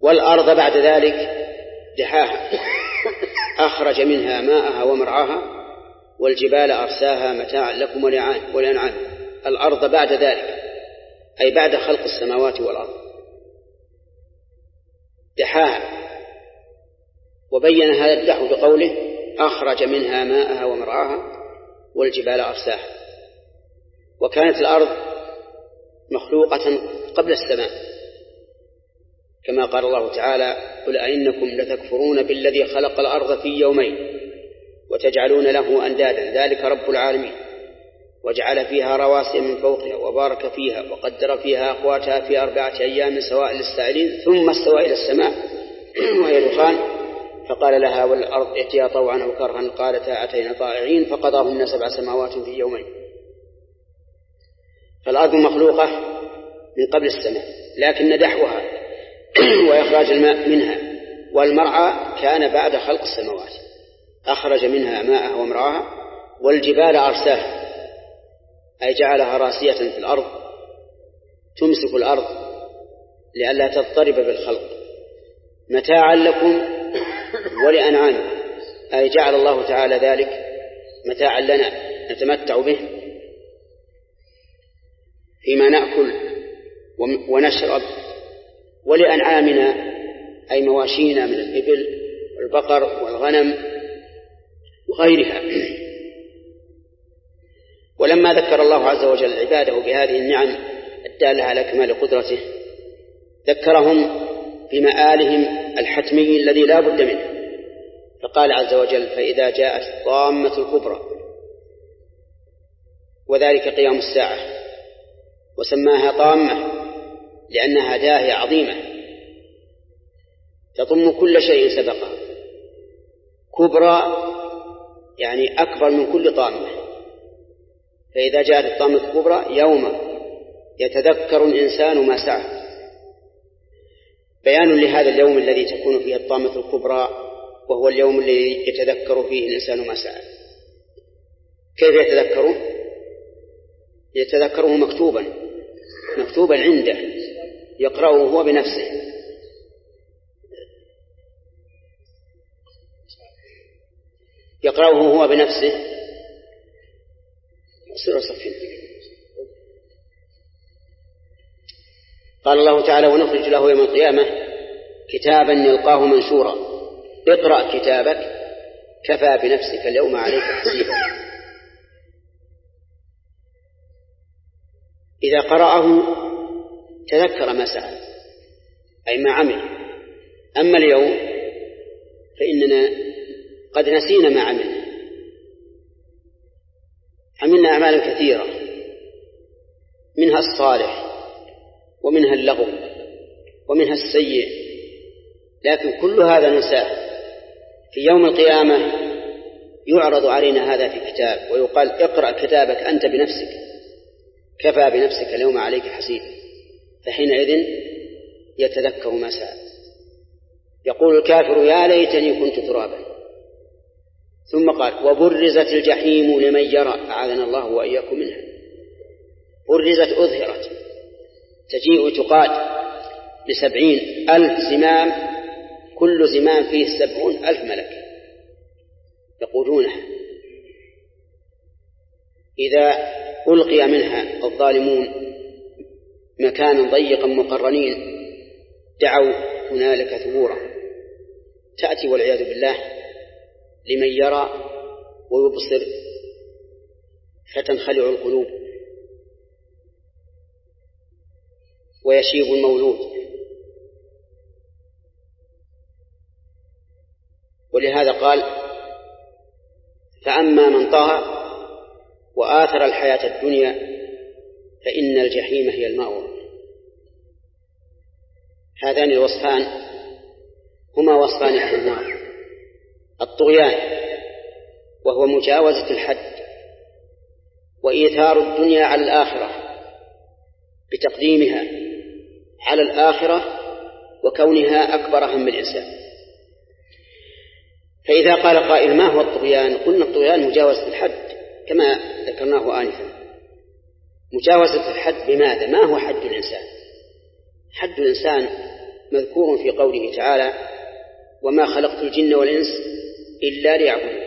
والأرض بعد ذلك دحاها أخرج منها ماءها ومرعاها والجبال أرساها متاعا لكم ولأنعام. الأرض بعد ذلك أي بعد خلق السماوات والأرض دحاها، وبين هذا الدحو بقوله أخرج منها ماءها ومرعاها والجبال أرساها. وكانت الأرض مخلوقة قبل السماء كما قال الله تعالى قل أئنكم لتكفرون بالذي خلق الأرض في يومين وتجعلون له أندادا ذلك رب العالمين وجعل فيها رواسي من فوقها وبارك فيها وقدر فيها أقواتها في 4 أيام سواء للسائلين ثم استوى إلى السماء وهي دخان فقال لها والأرض ائتيا طوعا أو كرها قالتا أتينا طائعين فقضاهن 7 سماوات في يومين. فالأرض مخلوقة من قبل السماء، لكن دحوها وإخراج الماء منها والمرعى كان بعد خلق السماوات. أخرج منها ماءها ومرعاها والجبال أرساها أي جعلها راسية في الأرض تمسك الأرض لئلا تضطرب بالخلق متاعا لكم ولأنعامكم أي جعل الله تعالى ذلك متاعا لنا نتمتع به فيما نأكل ونشرب، ولأنعامنا أي مواشينا من الإبل والبقر والغنم وغيرها. ولما ذكر الله عز وجل عباده بهذه النعم الدالة على كمال قدرته ذكرهم بمآلهم الحتمي الذي لا بد منه، فقال عز وجل فإذا جاءت الطامة الكبرى وذلك قيام الساعة، وسماها طامة لأنها داهية عظيمة تضم كل شيء سبقها، كبرى يعني أكبر من كل طامة. فإذا جاءت الطامة الكبرى يوم يتذكر الإنسان ما سعى، بيان لهذا اليوم الذي تكون فيه الطامة الكبرى وهو اليوم الذي يتذكر فيه الإنسان ما سعى. كيف يتذكره؟ يتذكره مكتوبا عنده يقرأه هو بنفسه، قال الله تعالى ونخرج له يوم القيامة كتابا يلقاه منشورا اقرأ كتابك كفى بنفسك اليوم عليك حسيبا. إذا قرأه تذكر ما سعى أي ما عمل. أما اليوم فإننا قد نسينا ما عملنا أعمالا كثيرة منها الصالح ومنها اللغو ومنها السيء، لكن كل هذا ننساه. في يوم القيامة يعرض علينا هذا في كتاب ويقال اقرأ كتابك أنت بنفسك كفى بنفسك اليوم عليك حسيبا، فحينئذ يتذكر ما سعى. يقول الكافر يا ليتني كنت ترابا، ثم قال وبرزت الجحيم لمن يرى أعاذنا الله وإياكم منها. برزت أظهرت تجيء تقاد ل70,000 زمام، كل زمام فيه 70,000 ملك يقودونها. إذا ألقي منها الظالمون مكانا ضيقا مقرنين دعوا هنالك ثبورا، تأتي والعياذ بالله لمن يرى ويبصر فتنخلع القلوب ويشيب المولود. ولهذا قال فأما من طغى وآثر الحياة الدنيا فإن الجحيم هي المأوى. هذان الوصفان هما وصفان أهل النار: الطغيان وهو مجاوزة الحد، وإيثار الدنيا على الآخرة بتقديمها على الآخرة وكونها أكبر هم الإنسان. فإذا قال قائل ما هو الطغيان؟ قلنا الطغيان مجاوزة الحد كما ذكرناه آنفا. مجاوزة الحد بماذا؟ ما هو حد الإنسان؟ حد الإنسان مذكور في قوله تعالى وما خلقت الجن والإنس إلا ليعبدون.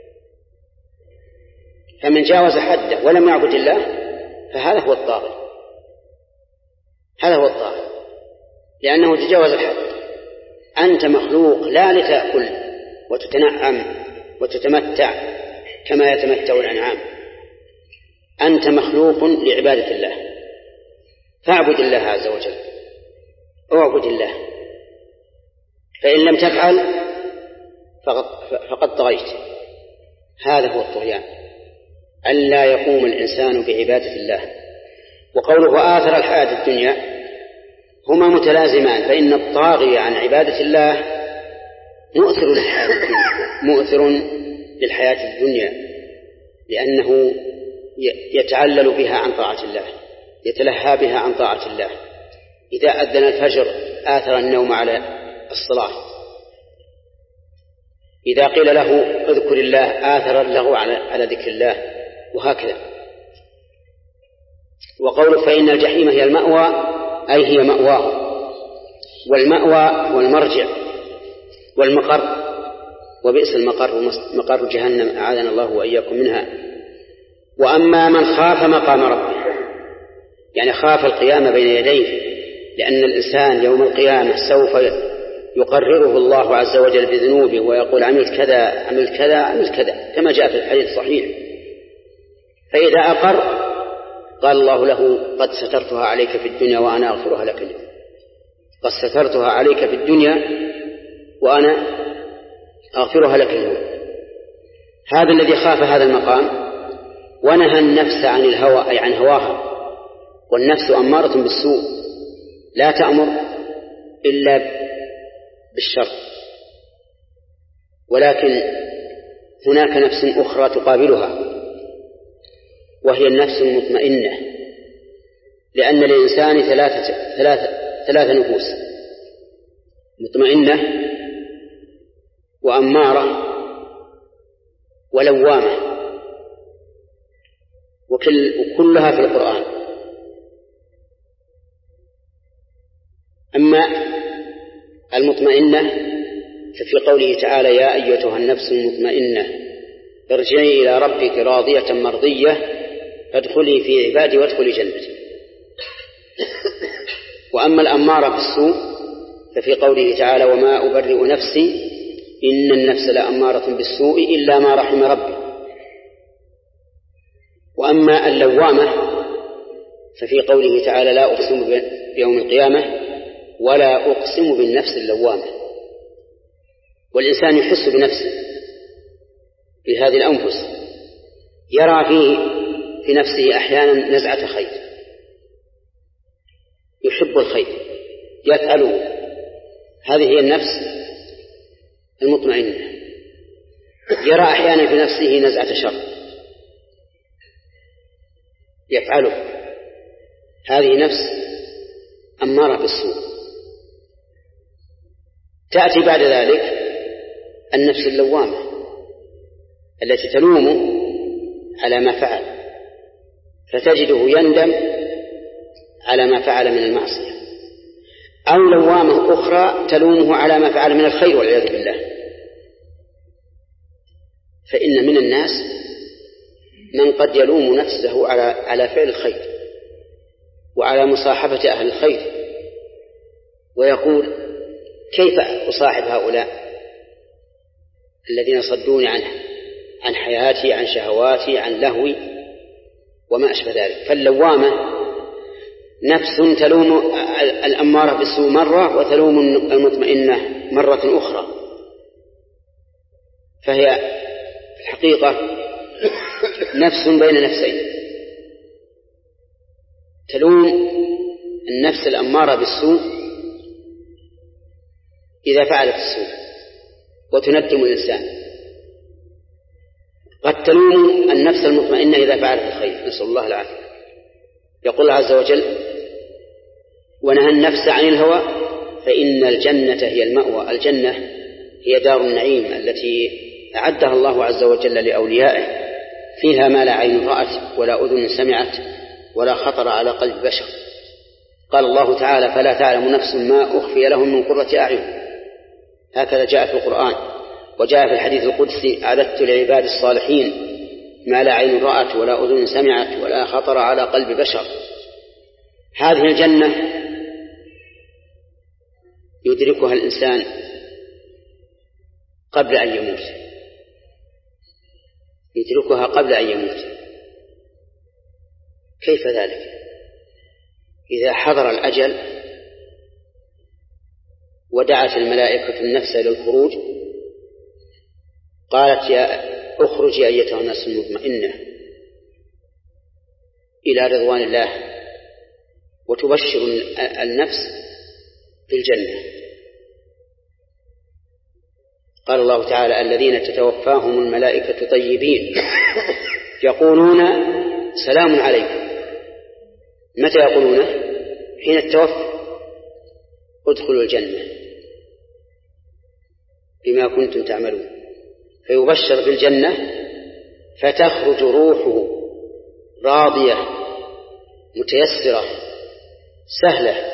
فمن جاوز حده ولم يعبد الله فهذا هو الطاغي، هذا هو الطاغي، لأنه تجاوز الحد. أنت مخلوق لا لتأكل وتتنعم وتتمتع كما يتمتع الأنعام، أنت مخلوق لعبادة الله، فاعبد الله عز وجل، اعبد الله، فإن لم تفعل فقد طغيت. هذا هو الطغيان، ألا يقوم الإنسان بعبادة الله. وقوله آثر الحياة الدنيا هما متلازمان، فإن الطاغي عن عبادة الله مؤثر للحياة الدنيا، مؤثر للحياة الدنيا، لأنه يتعلل بها عن طاعة الله، يتلهى بها عن طاعة الله. إذا أذن الفجر آثر النوم على الصلاة، إذا قيل له اذكر الله آثر اللغو على ذكر الله، وهكذا. وقوله فإن الجحيم هي المأوى أي هي مأواه، والمأوى والمرجع والمقر، وبئس المقر مقر جهنم أعاذنا الله وإياكم منها. وأما من خاف مقام ربه يعني خاف القيام بين يديه، لأن الإنسان يوم القيامة سوف يقرره الله عز وجل بذنوبه ويقول عملت كذا عملت كذا عملت كذا كما جاء في الحديث الصحيح، فإذا أقر قال الله له قد سترتها عليك في الدنيا وأنا أغفرها لك اليوم، قد سترتها عليك في الدنيا وأنا أغفرها لك اليوم. هذا الذي خاف هذا المقام ونهى النفس عن الهوى أي عن هواها، والنفس أمارة بالسوء لا تأمر إلا بالشر، ولكن هناك نفس أخرى تقابلها وهي النفس المطمئنة، لأن للإنسان ثلاث نفوس: مطمئنة وأمارة ولوامة، وكلها في القرآن. أما المطمئنة ففي قوله تعالى يا أيتها النفس المطمئنة ارجعي إلى ربك راضية مرضية فادخلي في عبادي وادخلي جنتي. وأما الأمارة بالسوء ففي قوله تعالى وما أبرئ نفسي إن النفس لأمارة بالسوء إلا ما رحم ربي. وأما اللوامة ففي قوله تعالى لا أقسم بيوم القيامة ولا أقسم بالنفس اللوامة. والإنسان يحس بنفسه بهذه الأنفس، يرى في نفسه أحيانا نزعة خير، يحب الخير يفعله، هذه هي النفس المطمئنة. يرى أحيانا في نفسه نزعة شر يفعله، هذه نفس أمارة بالسوء. تأتي بعد ذلك النفس اللوامة التي تلومه على ما فعل، فتجده يندم على ما فعل من المعصية، أو لوامة أخرى تلومه على ما فعل من الخير والعياذ بالله. فإن من الناس من قد يلوم نفسه على فعل الخير وعلى مصاحبة أهل الخير، ويقول كيف أصاحب هؤلاء الذين صدوني عن حياتي عن شهواتي عن لهوي وما أشبه ذلك. فاللوامة نفس تلوم الأمارة بالسوء مرة وتلوم المطمئنة مرة أخرى، فهي في الحقيقة نفس بين نفسين، تلوم النفس الأمارة بالسوء إذا فعلت السوء وتندم الإنسان، قد تلوم النفس المطمئنة إذا فعلت الخير، نسأل الله العافية. يقول الله عز وجل ونهى النفس عن الهوى فإن الجنة هي المأوى. الجنة هي دار النعيم التي أعدها الله عز وجل لأوليائه، فيها ما لا عين رأت ولا أذن سمعت ولا خطر على قلب بشر. قال الله تعالى: فلا تعلم نفس ما أخفي لهم من قرة أعين. هكذا جاء في القرآن، وجاء في الحديث القدسي: أعددت لعباد الصالحين ما لا عين رأت ولا أذن سمعت ولا خطر على قلب بشر. هذه الجنة يدركها الإنسان قبل أن يموت، يدركها قبل أن يموت. كيف ذلك؟ إذا حضر الأجل ودعت الملائكة النفس إلى الخروج، قالت: اخرجي أيتها النفس المطمئنة إلى رضوان الله، وتبشر النفس بالجنة. قال الله تعالى: الذين تتوفاهم الملائكة طيبين يقولون سلام عليكم. متى يقولونه؟ حين التوفي: ادخلوا الجنة بما كنتم تعملون. فيبشر بالجنة، فتخرج روحه راضية متيسرة سهلة.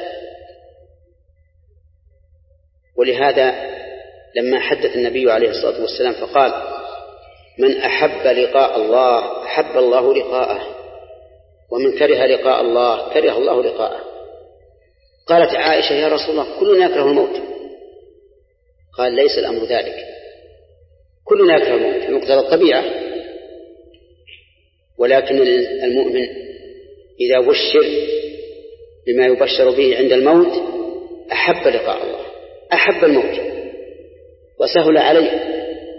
ولهذا لما حدث النبي عليه الصلاة والسلام فقال: من أحب لقاء الله أحب الله لقاءه، ومن كره لقاء الله كره الله لقاءه. قالت عائشة: يا رسول الله، كلنا يكره الموت. قال: ليس الأمر ذلك، كلنا يكره الموت بمقتضى الطبيعة، ولكن المؤمن إذا بشر بما يبشر به عند الموت أحب لقاء الله، أحب الموت وسهل عليه.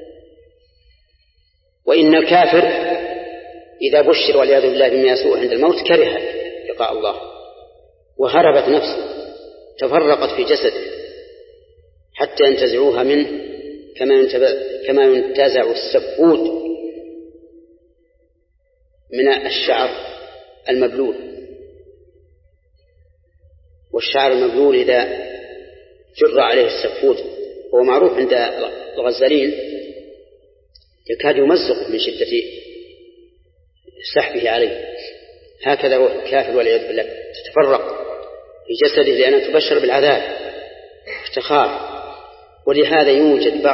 وإن الكافر إذا بشر والعياذ بالله بما يسوء عند الموت كره لقاء الله، وهربت نفسه، تفرقت في جسده حتى ينتزعوها منه كما ينتزع السفود من الشعر المبلول. والشعر المبلول إذا جر عليه السفود، هو معروف عند الغزالين، يكاد يمزق من شدة سحبه عليه. هكذا هو الكافر والعياذ بالله، تتفرق في جسده لأنها تبشر بالعذاب، افتخار. ولهذا يوجد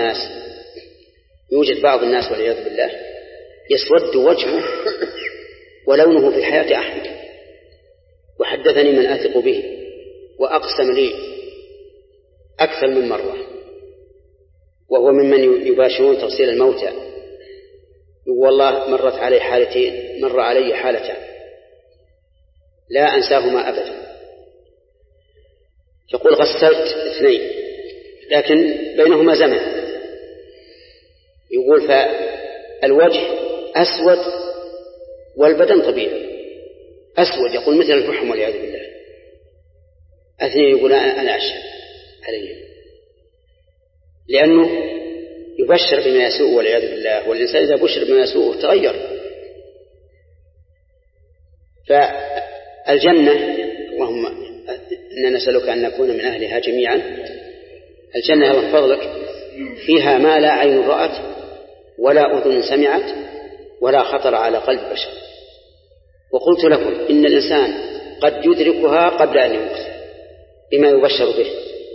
بعض الناس والعياذ بالله يسود وجهه ولونه في الحياة أحمر. وحدثني من أثق به وأقسم لي أكثر من مرة، وهو ممن يباشرون تغسيل الموتى، والله مرت علي حالتين، مر علي حالتان لا أنساهما أبدا. يقول: غسلت 2 لكن بينهما زمن. يقول: فالوجه أسود والبدن طبيعي أسود، يقول مثل الفحم والعياذ بالله. 2 يقول: أنا أشهد عليهم، لأنه يبشر بما يسوء والعياذ بالله، والإنسان إذا بشر بما يسوء تغير. فالجنة، اللهم إنا نسألك أن نكون من أهلها جميعا. الجنة الله فضلك فيها ما لا عين رأت ولا أذن سمعت ولا خطر على قلب بشر. وقلت لكم إن الإنسان قد يدركها قبل أن يموت بما يبشر به.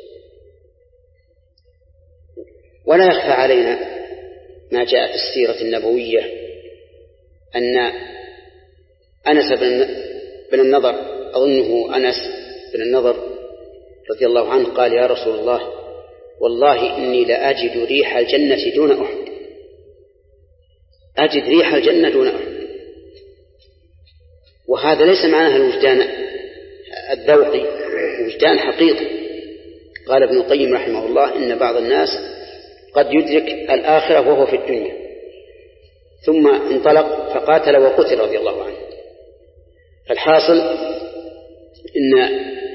ولا يخفى علينا ما جاء في السيرة النبوية أن أنس بن النضر، أظنه أنس بن النضر رضي الله عنه، قال: يا رسول الله، والله إني لأجد ريح الجنة دون أحد، أجد ريح الجنة دون أحد. وهذا ليس معناه الوجدان الذوقي، وجدان حقيقي. قال ابن القيم رحمه الله: إن بعض الناس قد يدرك الآخرة وهو في الدنيا، ثم انطلق فقاتل وقتل رضي الله عنه. فالحاصل إن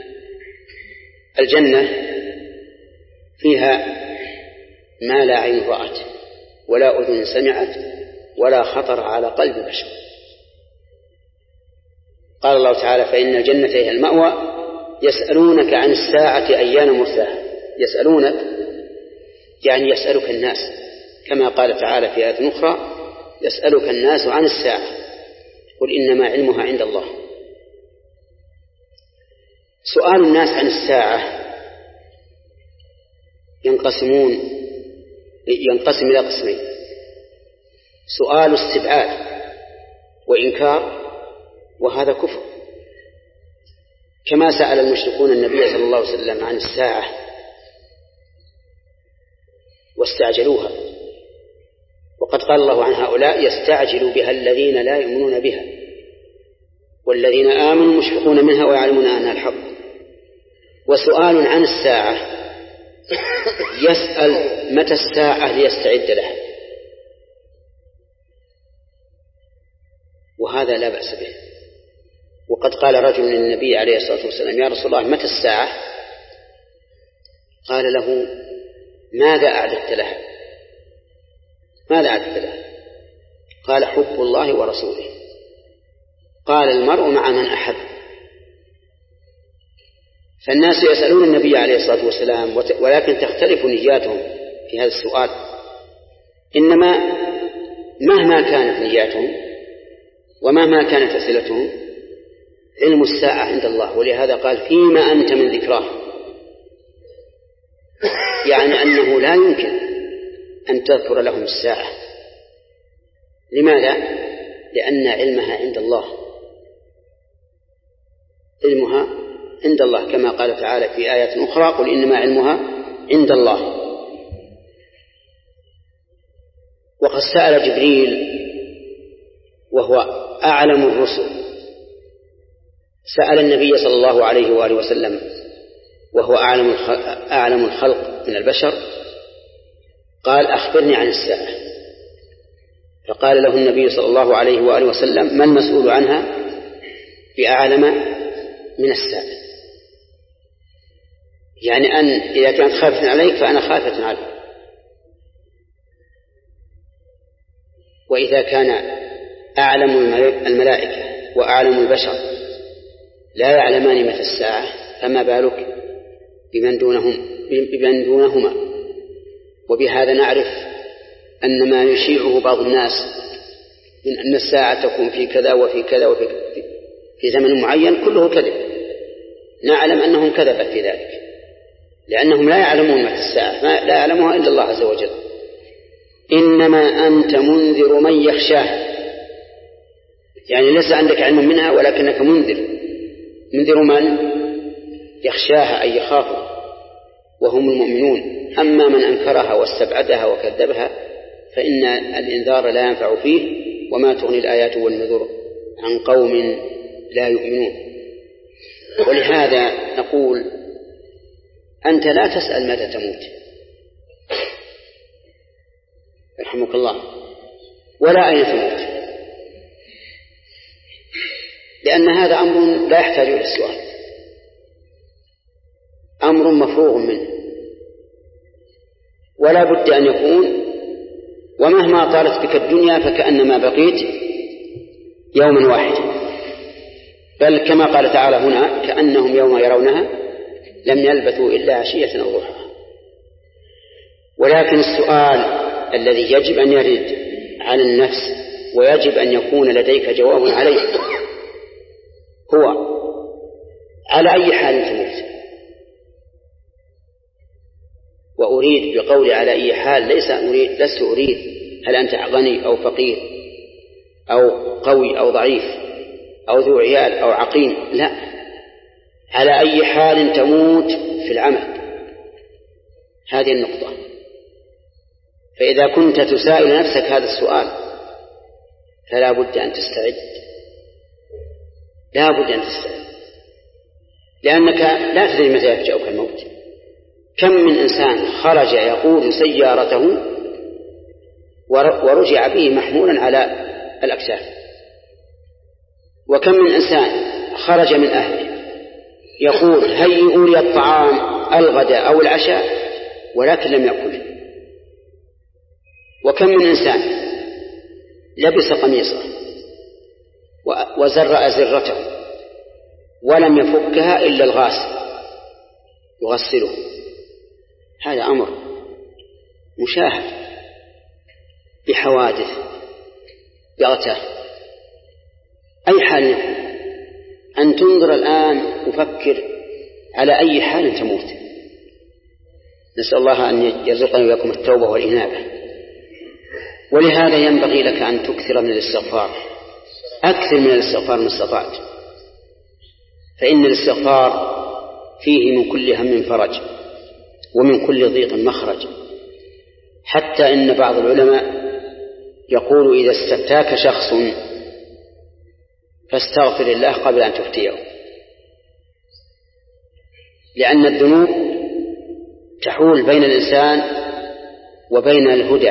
الجنة فيها ما لا عين رأت ولا أذن سمعت ولا خطر على قلب بشر. قال الله تعالى: فإن الجنة هي المأوى، يسألونك عن الساعة أيان مرساها. يسألونك يعني يسألك الناس، كما قال تعالى في آية أخرى: يسألك الناس عن الساعة قل إنما علمها عند الله. سؤال الناس عن الساعة ينقسم إلى قسمين: سؤال استبعاد وإنكار، وهذا كفر، كما سأل المشركون النبي صلى الله عليه وسلم عن الساعة واستعجلوها، وقد قال الله عن هؤلاء: يستعجل بها الذين لا يؤمنون بها والذين آمنوا مشفقون منها ويعلمون أنها الحق. وسؤال عن الساعة يسأل متى الساعة ليستعد لها، وهذا لا بأس به. وقد قال رجل للنبي عليه الصلاة والسلام: يا رسول الله متى الساعة؟ قال له: ماذا أعددت لها؟ ماذا أعددت لها؟ قال: حب الله ورسوله. قال: المرء مع من أحب. فالناس يسألون النبي عليه الصلاة والسلام، ولكن تختلف نياتهم في هذا السؤال، إنما مهما كانت نياتهم ومهما كانت أسئلتهم علم الساعة عند الله، ولهذا قال: فيما أنت من ذكراه، يعني أنه لا يمكن أن تذكر لهم الساعة. لماذا؟ لأن علمها عند الله، علمها عند الله، كما قال تعالى في آية أخرى: قل إنما علمها عند الله. وقد سأل جبريل وهو أعلم الرسل، سأل النبي صلى الله عليه وآله وسلم وهو أعلم الخلق من البشر، قال: أخبرني عن الساعة. فقال له النبي صلى الله عليه وآله وسلم: ما المسؤول عنها بأعلم من السائل؟ يعني أن إذا كانت خافة عليك فأنا خافة عليك، وإذا كان أعلم الملائكة وأعلم البشر لا يعلمان متى الساعة، فما بالك بمن دونهما. وبهذا نعرف أن ما يشيعه بعض الناس من أن الساعة تكون في كذا وفي كذا وفي في زمن معين كله كذب، نعلم أنهم كذبت في ذلك، لأنهم لا يعلمون متى الساعة، لا يعلمها إلا الله عز وجل. إنما أنت منذر من يخشاه، يعني ليس عندك علم منها ولكنك منذر من يخشاها أي يخافها، وهم المؤمنون. أما من أنكرها واستبعدها وكذبها فإن الإنذار لا ينفع فيه، وما تغني الآيات والنذر عن قوم لا يؤمنون. ولهذا نقول: أنت لا تسأل متى تموت رحمك الله، ولا أين تموت، لأن هذا أمر لا يحتاج إلى السؤال، أمر مفروغ منه ولا بد أن يكون. ومهما طالت بك الدنيا فكأنما بقيت يوما واحدا، بل كما قال تعالى هنا: كأنهم يوم يرونها لم يلبثوا إلا عشية أو ضحاها. ولكن السؤال الذي يجب أن يرد على النفس ويجب أن يكون لديك جواب عليه هو: على أي حال تموت؟ وأريد بقولي على أي حال لست أريد هل أنت غني أو فقير أو قوي أو ضعيف أو ذو عيال أو عقيم، لا، على أي حال تموت في العمل، هذه النقطة. فإذا كنت تسائل نفسك هذا السؤال فلا بد أن تستعد، لا بد أن تستعد، لأنك لا تدري متى يفجأك الموت. كم من إنسان خرج يقود سيارته ورجع به محمولا على الأكتاف، وكم من إنسان خرج من أهله يقول: هيئوا لي الطعام الغداء أو العشاء، ولكن لم يأكله. وكم من إنسان لبس قميصه وزر أزرته ولم يفكها إلا الغاسل يغسله. هذا أمر مشاهد بحوادث بغتة. أي حال يكون أن تنظر الآن وفكر على أي حال تموت. نسأل الله أن يرزقنا وإياكم التوبة والإنابة. ولهذا ينبغي لك أن تكثر من الاستغفار، أكثر من الاستغفار ما استطعت، فإن الاستغفار فيه من كل هم فرج ومن كل ضيق مخرج، حتى إن بعض العلماء يقول إذا استفتاك شخص فاستغفر الله قبل أن تفتيه، لأن الذنوب تحول بين الإنسان وبين الهدى،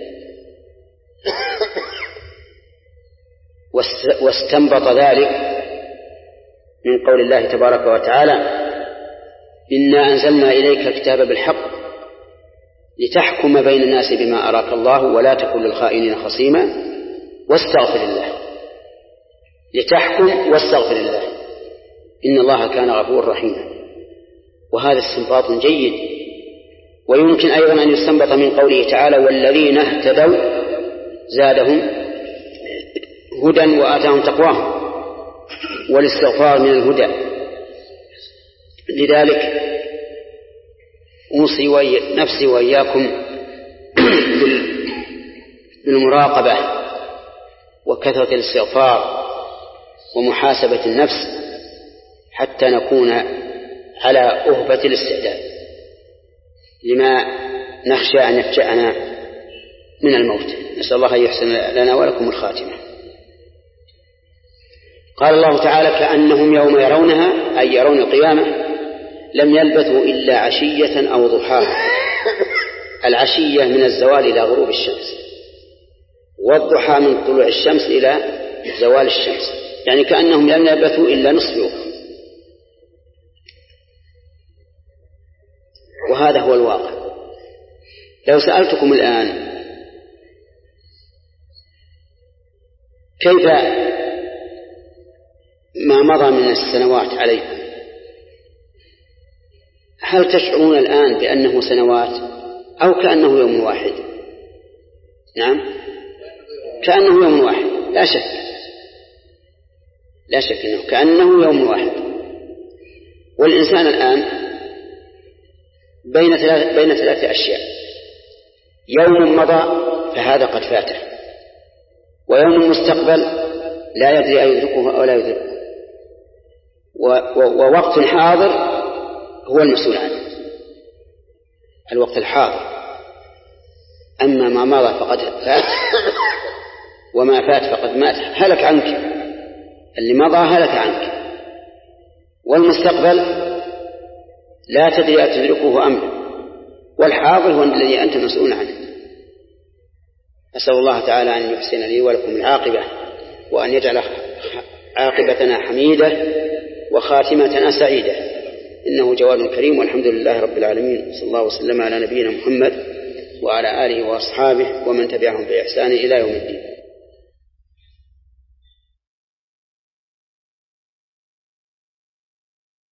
واستنبط ذلك من قول الله تبارك وتعالى: إنا أنزلنا إليك الكتاب بالحق لتحكم بين الناس بما أراك الله ولا تكن للخائنين خصيما واستغفر الله. لتحكم واستغفر الله، إن الله كان غفورا رحيما. وهذا استنباط جيد. ويمكن أيضا أن يستنبط من قوله تعالى: والذين اهتدوا زادهم هدى وآتاهم تقواهم، والاستغفار من الهدى. لذلك أوصي نفسي وإياكم بالمراقبة وكثرة الاستغفار ومحاسبة النفس حتى نكون على أهبة الاستعداد لما نخشى أن يفجأنا من الموت. نسأل الله أن يحسن لنا ولكم الخاتمة. قال الله تعالى: كأنهم يوم يرونها، أي يرون القيامة، لم يلبثوا إلا عشية أو ضحاها. العشية من الزوال إلى غروب الشمس، والضحى من طلوع الشمس إلى زوال الشمس، يعني كأنهم لم يلبثوا إلا نصف يوم. وهذا هو الواقع. لو سألتكم الآن كيف ما مضى من السنوات عليكم، هل تشعرون الآن بأنه سنوات أو كأنه يوم واحد؟ نعم، كأنه يوم واحد، لا شك أنه كأنه يوم واحد. والإنسان الآن بين ثلاثة أشياء: يوم مضى فهذا قد فاته، ويوم مستقبل لا يدري أيدركه أو لا يدركه، ووقت حاضر هو المسؤول عنه، الوقت الحاضر. أما ما مضى فقد فات، وما فات فقد مات، هلك عنك. اللي مضى هلك عنك. والمستقبل لا تدري أتدركه أم لا، والحاضر هو الذي أنت مسؤول عنه. أسأل الله تعالى أن يحسن لي ولكم العاقبة، وأن يجعل عاقبتنا حميدة وخاتمتنا سعيدة، إنه جواد كريم. والحمد لله رب العالمين، صلى الله وسلم على نبينا محمد وعلى آله وأصحابه ومن تبعهم بإحسان إلى يوم الدين.